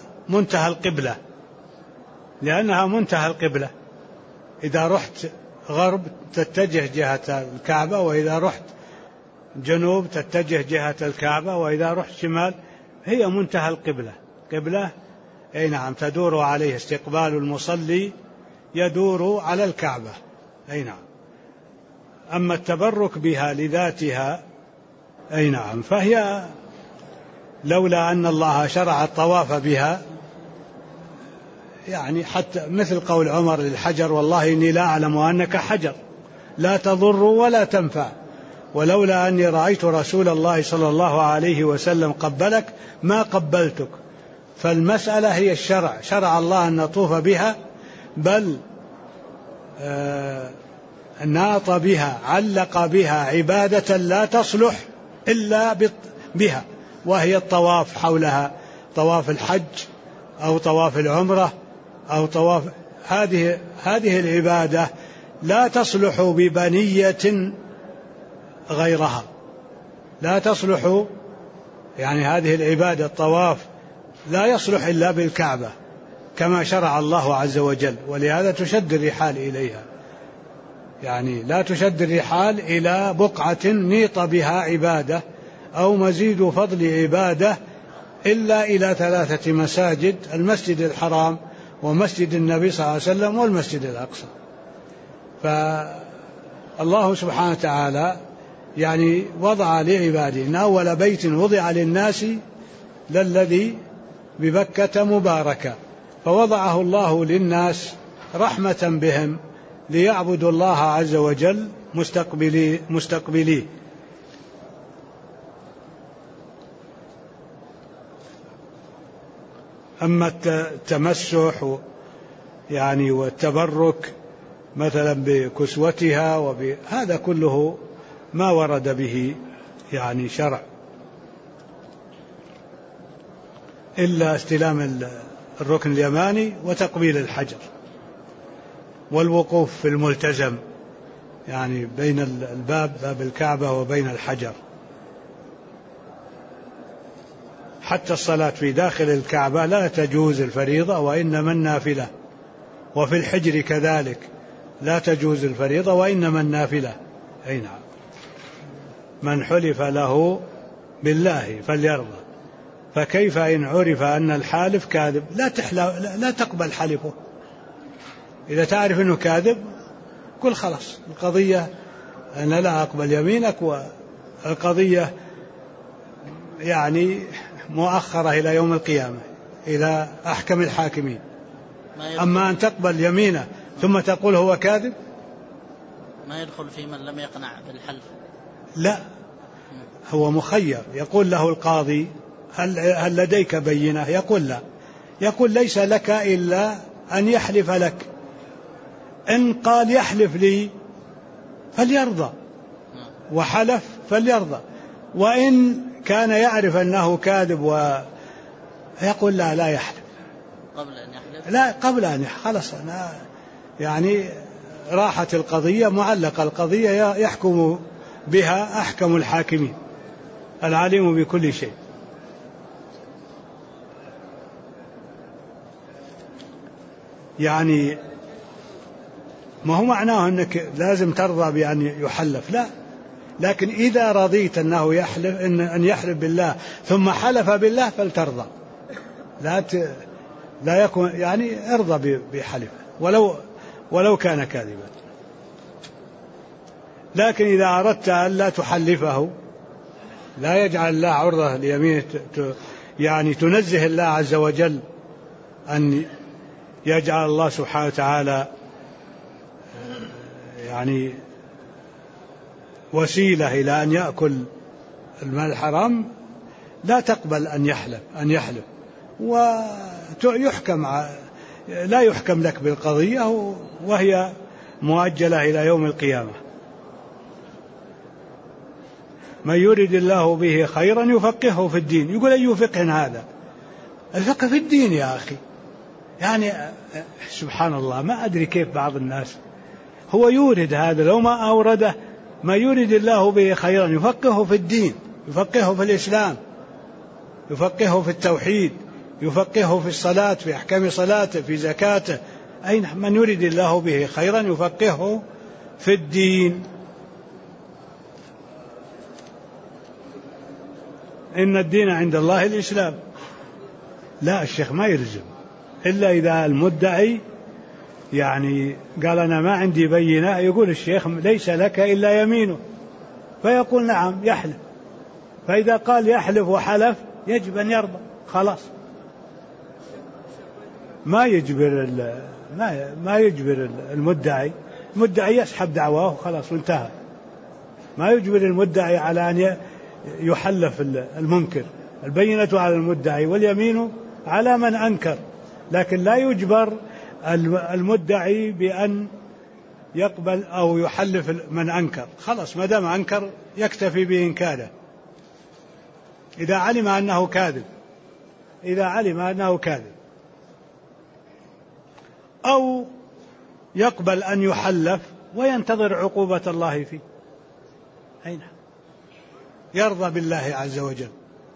منتهى القبلة. إذا رحت غرب تتجه جهة الكعبة، وإذا رحت جنوب تتجه جهة الكعبة، وإذا رحت شمال هي منتهى القبلة. قبلة أي نعم تدور عليه، استقبال المصلي يدور على الكعبة. أي نعم. أما التبرك بها لذاتها أي نعم فهي لولا أن الله شرع الطواف بها، يعني حتى مثل قول عمر للحجر: والله إني لا أعلم أنك حجر لا تضر ولا تنفع، ولولا أني رأيت رسول الله صلى الله عليه وسلم قبلك ما قبلتك. فالمسألة هي الشرع، شرع الله أن نطوف بها، بل ناط بها، علق بها عبادة لا تصلح إلا بها، وهي الطواف حولها، طواف الحج أو طواف العمرة أو طواف هذه العبادة لا تصلح ببنية غيرها، لا تصلح، يعني هذه العبادة الطواف لا يصلح إلا بالكعبة كما شرع الله عز وجل، ولهذا تشد الرحال إليها، يعني لا تشد الرحال إلى بقعة نيط بها عبادة أو مزيد فضل عبادة إلا إلى 3 مساجد: المسجد الحرام ومسجد النبي صلى الله عليه وسلم والمسجد الأقصى. فالله سبحانه وتعالى يعني وضع لعباده إن أول بيت وضع للناس للذي ببكة مباركا، فوضعه الله للناس رحمة بهم ليعبدوا الله عز وجل مستقبليه. أما التمسح يعني والتبرك مثلا بكسوتها هذا كله ما ورد به يعني شرع، إلا استلام الركن اليماني وتقبيل الحجر والوقوف في الملتزم، يعني بين باب الكعبة وبين الحجر. حتى الصلاة في داخل الكعبة لا تجوز الفريضة وإنما النافلة، وفي الحجر كذلك لا تجوز الفريضة وإنما النافلة. أي نعم. من حلف له بالله فليرضى، فكيف إن عرف أن الحالف كاذب؟ لا تقبل حلفه. إذا تعرف أنه كاذب قل خلاص القضية أنا لا أقبل يمينك، والقضية يعني مؤخرة إلى يوم القيامة إلى أحكم الحاكمين. أما أن تقبل يمينه ثم تقول هو كاذب، ما يدخل في من لم يقنع بالحلف. لا، هو مخير. يقول له القاضي هل لديك بينة؟ يقول لا. يقول ليس لك إلا أن يحلف لك، إن قال يحلف لي فليرضى وحلف فليرضى، وإن كان يعرف أنه كاذب ويقول لا يحلف قبل أن يحلف، لا قبل أن يحلف. خلاص أنا يعني راحت القضية، معلقة القضية، يحكم بها أحكم الحاكمين العليم بكل شيء. يعني ما هو معناه أنك لازم ترضى بأن يحلف، لا، لكن إذا رضيت أنه يحلف أن يحلف بالله ثم حلف بالله فلترضى، لا يكون يعني ارضى بحلفه ولو كان كاذبا. لكن إذا أردت أن لا تحلفه، لا يجعل الله عرضة ليمينه، يعني تنزه الله عز وجل أن يجعل الله سبحانه وتعالى يعني وسيلة إلى أن يأكل المال الحرام، لا تقبل أن يحلف ويحكم، لا يحكم لك بالقضية وهي مؤجلة إلى يوم القيامة. من يريد الله به خيرا يفقهه في الدين. يقول أي فقه هذا؟ الفقه في الدين يا أخي، يعني سبحان الله، ما أدري كيف بعض الناس هو يورد هذا، لو ما أورده ما يريد الله به خيرا يفقهه في الدين، يفقهه في الإسلام، يفقهه في التوحيد، يفقهه في الصلاة، في أحكام صلاته، في زكاته. أين من يريد الله به خيرا يفقهه في الدين. إن الدين عند الله الإسلام. لا، الشيخ ما يلزم إلا إذا المدعي يعني قال أنا ما عندي بينة، يقول الشيخ ليس لك إلا يمينه، فيقول نعم يحلف. فإذا قال يحلف وحلف يجب أن يرضى، خلاص. ما يجبر المدعي يسحب دعواه خلاص وانتهى. ما يجبر المدعي على أن يحلف المنكر. البينة على المدعي واليمين على من أنكر، لكن لا يجبر المدعي بأن يقبل أو يحلف من أنكر. خلاص ما دام أنكر يكتفي بإنكاره إذا علم أنه كاذب، أو يقبل أن يحلف وينتظر عقوبة الله فيه. أين يرضى بالله عز وجل.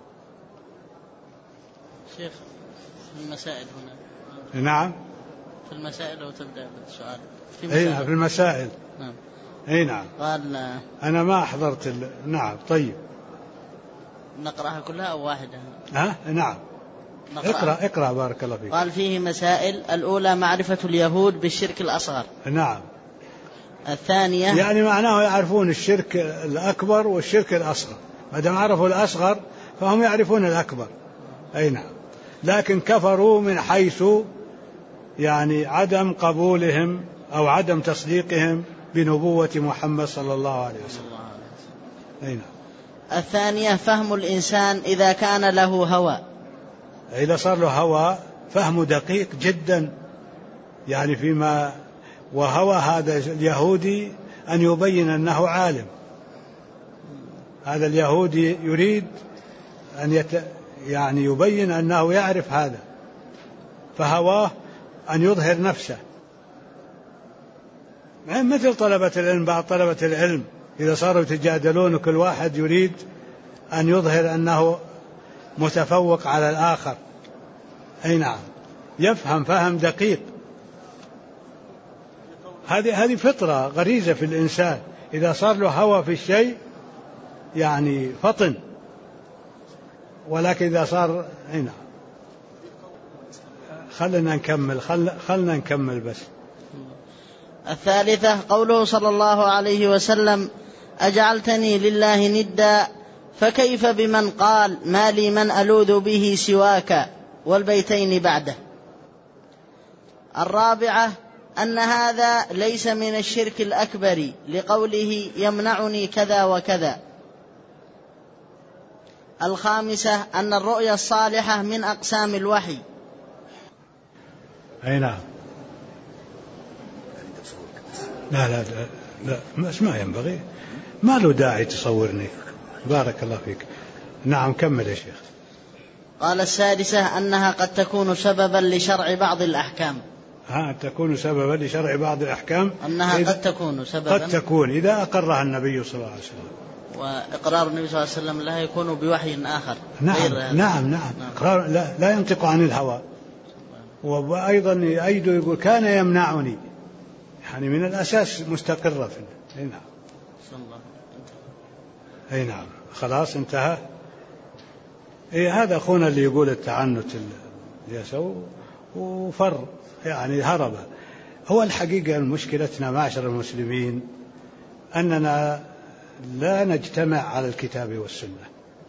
شيخ في المسائل هنا. نعم في المسائل وتبدأ بالسؤال في المسائل. نعم. أي نعم. قال أنا ما أحضرت نعم. طيب نقرأها كلها أو واحدة؟ نعم اقرأ بارك الله فيك. قال فيه مسائل. الأولى معرفة اليهود بالشرك الأصغر. نعم. الثانية يعني معناه يعرفون الشرك الأكبر والشرك الأصغر، ما دام عرفوا الأصغر فهم يعرفون الأكبر. أي نعم. لكن كفروا من حيث يعني عدم قبولهم أو عدم تصديقهم بنبوة محمد صلى الله عليه وسلم. أي نعم. الثانية فهم الإنسان إذا كان له هوى. إذا صار له هوى فهم دقيق جدا، يعني فيما وهوى هذا اليهودي أن يبين أنه عالم. هذا اليهودي يريد أن يعني يبين أنه يعرف هذا، فهواه أن يظهر نفسه، مثل طلبة العلم. بعض طلبة العلم إذا صاروا يتجادلون وكل واحد يريد أن يظهر أنه متفوق على الآخر. أي نعم. يفهم فهم دقيق. هذه فطرة غريزة في الإنسان، إذا صار له هوى في الشيء يعني فطن. ولكن إذا صار هنا خلنا نكمل بس. الثالثة قوله صلى الله عليه وسلم: أجعلتني لله ندا، فكيف بمن قال ما لي من ألوذ به سواك، والبيتين بعده. الرابعة أن هذا ليس من الشرك الأكبر لقوله يمنعني كذا وكذا. الخامسة أن الرؤيا الصالحة من أقسام الوحي. أي نعم. لا ما ينبغي، ما له داعي تصورني. بارك الله فيك. نعم كمل يا شيخ. قال السادسة أنها قد تكون سببا لشرع بعض الأحكام. تكون سببا لشرع بعض الأحكام. أنها قد تكون سببا، قد تكون إذا أقرها النبي صلى الله عليه وسلم. وإقرار النبي صلى الله عليه وسلم لها يكون بوحي آخر. نعم. إقرار لا ينطق عن الهوى. وأيضا أيضا يقول كان يمنعني، يعني من الأساس مستقرة في. نعم. أي نعم. خلاص انتهى. هذا أخونا اللي يقول التعنت يسوي وفر، يعني هرب. هو الحقيقة مشكلتنا معشر المسلمين أننا لا نجتمع على الكتاب والسنة،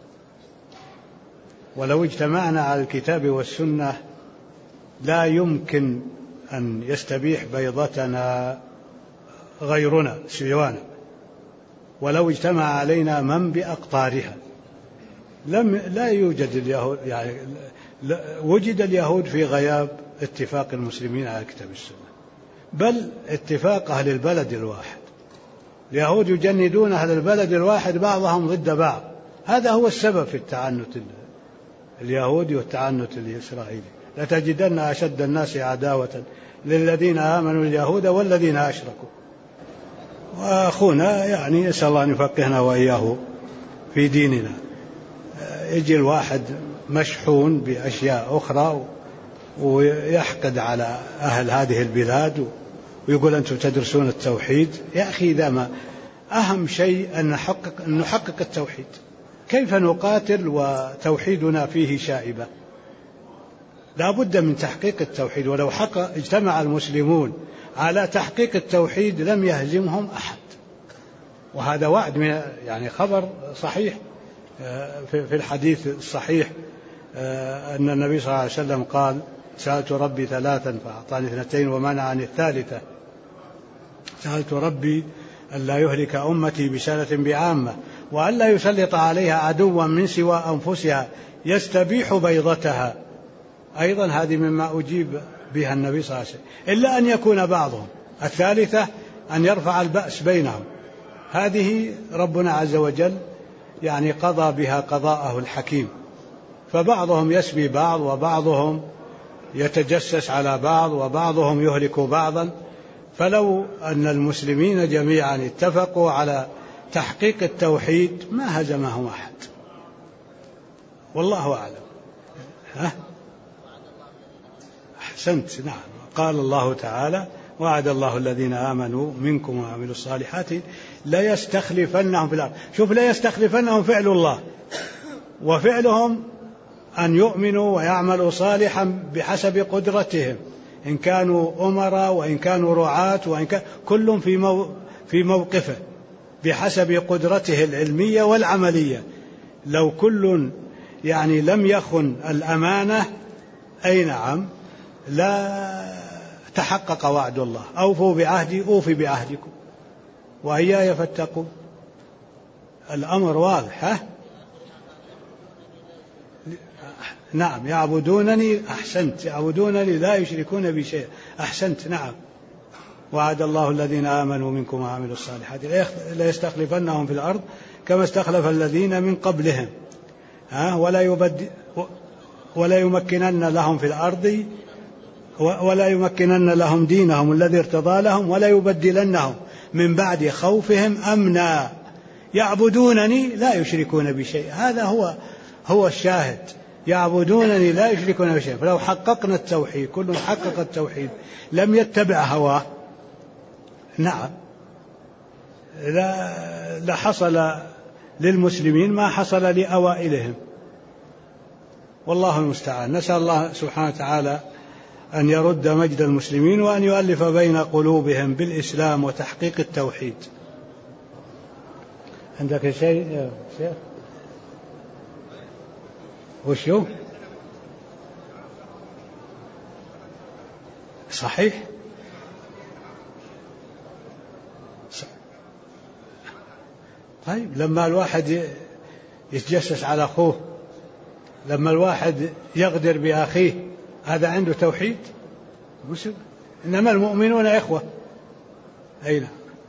ولو اجتمعنا على الكتاب والسنة لا يمكن أن يستبيح بيضتنا غيرنا سوانا، ولو اجتمع علينا من بأقطارها. لا يوجد اليهود، يعني وجد اليهود في غياب اتفاق المسلمين على الكتاب والسنة، بل اتفاق أهل البلد الواحد. اليهود يجندون أهل البلد الواحد بعضهم ضد بعض. هذا هو السبب في التعنت اليهودي والتعنت الإسرائيلي. لتجدن أشد الناس عداوة للذين آمنوا اليهود والذين أشركوا. وأخونا يعني يسأل الله أن يفقهنا وإياه في ديننا. يجي الواحد مشحون بأشياء أخرى ويحقد على أهل هذه البلاد ويقول أنتم تدرسون التوحيد. يا أخي إذا ما أهم شيء أن نحقق التوحيد. كيف نقاتل وتوحيدنا فيه شائبة؟ لا بد من تحقيق التوحيد. ولو اجتمع المسلمون على تحقيق التوحيد لم يهزمهم أحد. وهذا وعد من يعني خبر صحيح في الحديث الصحيح أن النبي صلى الله عليه وسلم قال: سألت ربي 3 فأعطاني 2 ومنعني 3. سألت ربي ألا يهلك أمتي بسنة بعامة وألا يسلط عليها عدوا من سوى أنفسها يستبيح بيضتها. أيضا هذه مما أجيب بها النبي صلى الله عليه وسلم، إلا أن يكون بعضهم. 3 أن يرفع البأس بينهم. هذه ربنا عز وجل يعني قضى بها قضاءه الحكيم، فبعضهم يسبي بعض وبعضهم يتجسس على بعض وبعضهم يهلك بعضا. فلو أن المسلمين جميعا اتفقوا على تحقيق التوحيد ما هزمهم أحد، والله أعلم. أحسنت، نعم. قال الله تعالى: وعد الله الذين آمنوا منكم وعملوا الصالحات ليستخلفنهم في الأرض. شوف، ليستخلفنهم فعل الله، وفعلهم أن يؤمنوا ويعملوا صالحا بحسب قدرتهم، إن كانوا أمراء وإن كانوا رعاة وإن كان كل في موقفه بحسب قدرته العلمية والعملية. لو كل لم يخن الأمانة، أي نعم، لا تحقق وعد الله: أوفوا بعهدي أوفي بعهدكم وإياي فاتقون. الأمر واضح. نعم، يعبدونني. أحسنت، يعبدونني لا يشركون بي شيئا. أحسنت، نعم. وعد الله الذين آمنوا منكم وعملوا الصالحات ليستخلفنهم في الأرض كما استخلف الذين من قبلهم ولا يمكنن لهم في الأرض ولا يمكنن لهم دينهم الذي ارتضى لهم ولا يبدلنهم من بعد خوفهم أمنا يعبدونني لا يشركون بي شيئا. هذا هو الشاهد: يعبدونني لا يشركون بي شيئا. فلو حققنا التوحيد، كل حقق التوحيد لم يتبع هواه، نعم، لحصل للمسلمين ما حصل لأوائلهم، والله المستعان. نسأل الله سبحانه وتعالى أن يرد مجد المسلمين وأن يؤلف بين قلوبهم بالإسلام وتحقيق التوحيد. عندك شيء يا شيخ؟ وشو؟ صحيح. طيب، لما الواحد يتجسس على أخوه، لما الواحد يغدر بأخيه، هذا عنده توحيد؟ إنما المؤمنون إخوة. أين؟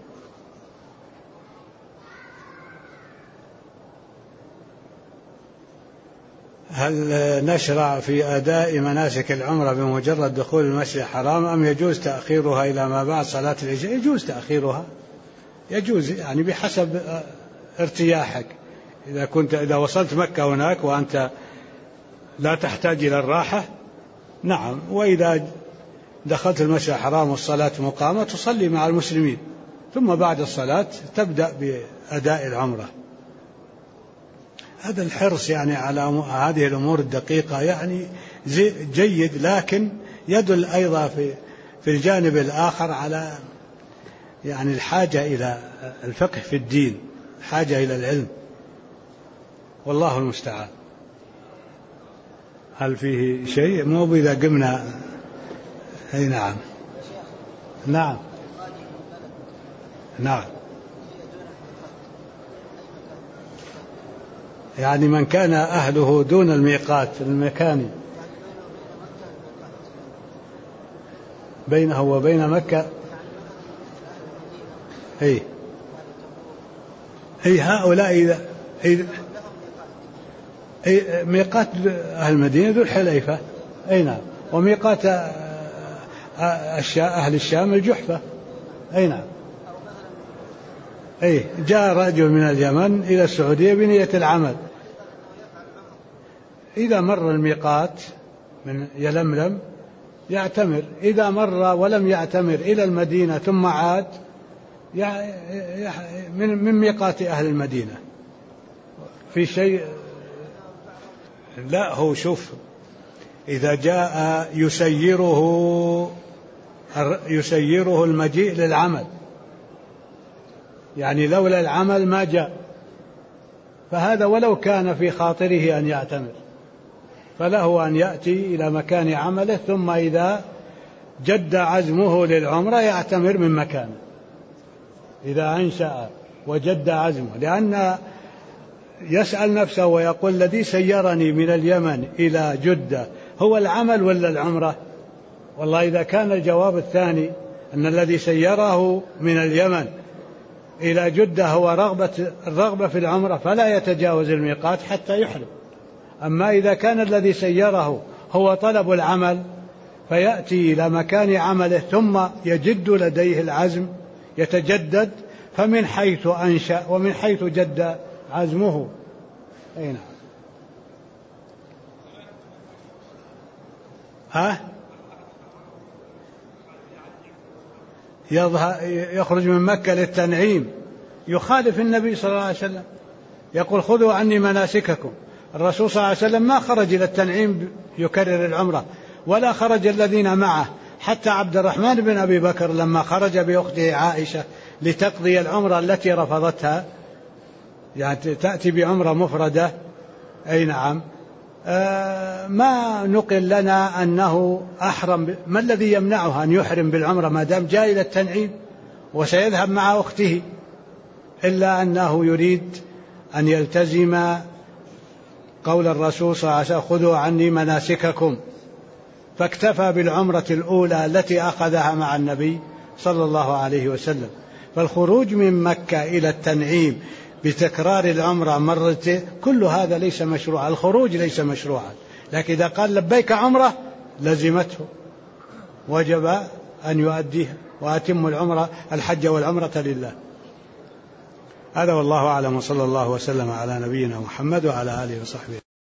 هل نشرع في أداء مناسك العمرة بمجرد دخول المسجد الحرام أم يجوز تأخيرها إلى ما بعد صلاة العشاء؟ يجوز تأخيرها، يجوز بحسب ارتياحك. إذا وصلت مكة هناك وأنت لا تحتاج إلى الراحة، نعم. وإذا دخلت المسجد الحرام والصلاة مقامة تصلي مع المسلمين، ثم بعد الصلاة تبدأ بأداء العمرة. هذا الحرص على هذه الأمور الدقيقة جيد، لكن يدل أيضا في الجانب الآخر على الحاجة إلى الفقه في الدين، حاجة إلى العلم، والله المستعان. هل فيه شيء؟ مو إذا قمنا. أي نعم، نعم، نعم. من كان أهله دون الميقات المكاني بينه وبين مكة، أي هؤلاء ميقات أهل المدينة ذو الحليفة، أي نعم. وميقات أهل الشام الجحفة، أي نعم. جاء رجل من اليمن إلى السعودية بنية العمل، إذا مر الميقات من يلملم يعتمر، إذا مر ولم يعتمر إلى المدينة ثم عاد من ميقات أهل المدينة. في شيء؟ لا، هو شوف، إذا جاء يسيره المجيء للعمل، لولا العمل ما جاء، فهذا ولو كان في خاطره أن يعتمر فله أن يأتي إلى مكان عمله، ثم إذا جد عزمه للعمرة يعتمر من مكانه إذا أنشأ وجد عزمه، لأن يسأل نفسه ويقول: الذي سيرني من اليمن إلى جدة هو العمل ولا العمرة؟ والله إذا كان الجواب الثاني أن الذي سيره من اليمن إلى جدة هو الرغبة في العمرة فلا يتجاوز الميقات حتى يحرم. أما إذا كان الذي سيره هو طلب العمل فيأتي إلى مكان عمله ثم يجد لديه العزم يتجدد، فمن حيث أنشأ ومن حيث جد عزمه. أي نعم. يخرج من مكة للتنعيم يخالف النبي صلى الله عليه وسلم، يقول خذوا عني مناسككم. الرسول صلى الله عليه وسلم ما خرج إلى التنعيم يكرر العمرة، ولا خرج الذين معه. حتى عبد الرحمن بن أبي بكر لما خرج بأخته عائشة لتقضي العمرة التي رفضتها، يعني تأتي بعمرة مفردة، أي نعم، ما نقل لنا أنه أحرم. ما الذي يمنعه أن يحرم بالعمرة ما دام جاء إلى التنعيم وسيذهب مع أخته، إلا أنه يريد أن يلتزم قول الرسول صلى الله عليه وسلم خذوا عني مناسككم، فاكتفى بالعمرة الأولى التي أخذها مع النبي صلى الله عليه وسلم. فالخروج من مكة إلى التنعيم بتكرار العمرة مرتين كل هذا ليس مشروعا، الخروج ليس مشروعا، لكن إذا قال لبيك عمرة لزمته، وجب أن يؤديها، وأتم العمرة الحج والعمرة لله. هذا والله أعلم، وصلى الله وسلم على نبينا محمد وعلى آله وصحبه.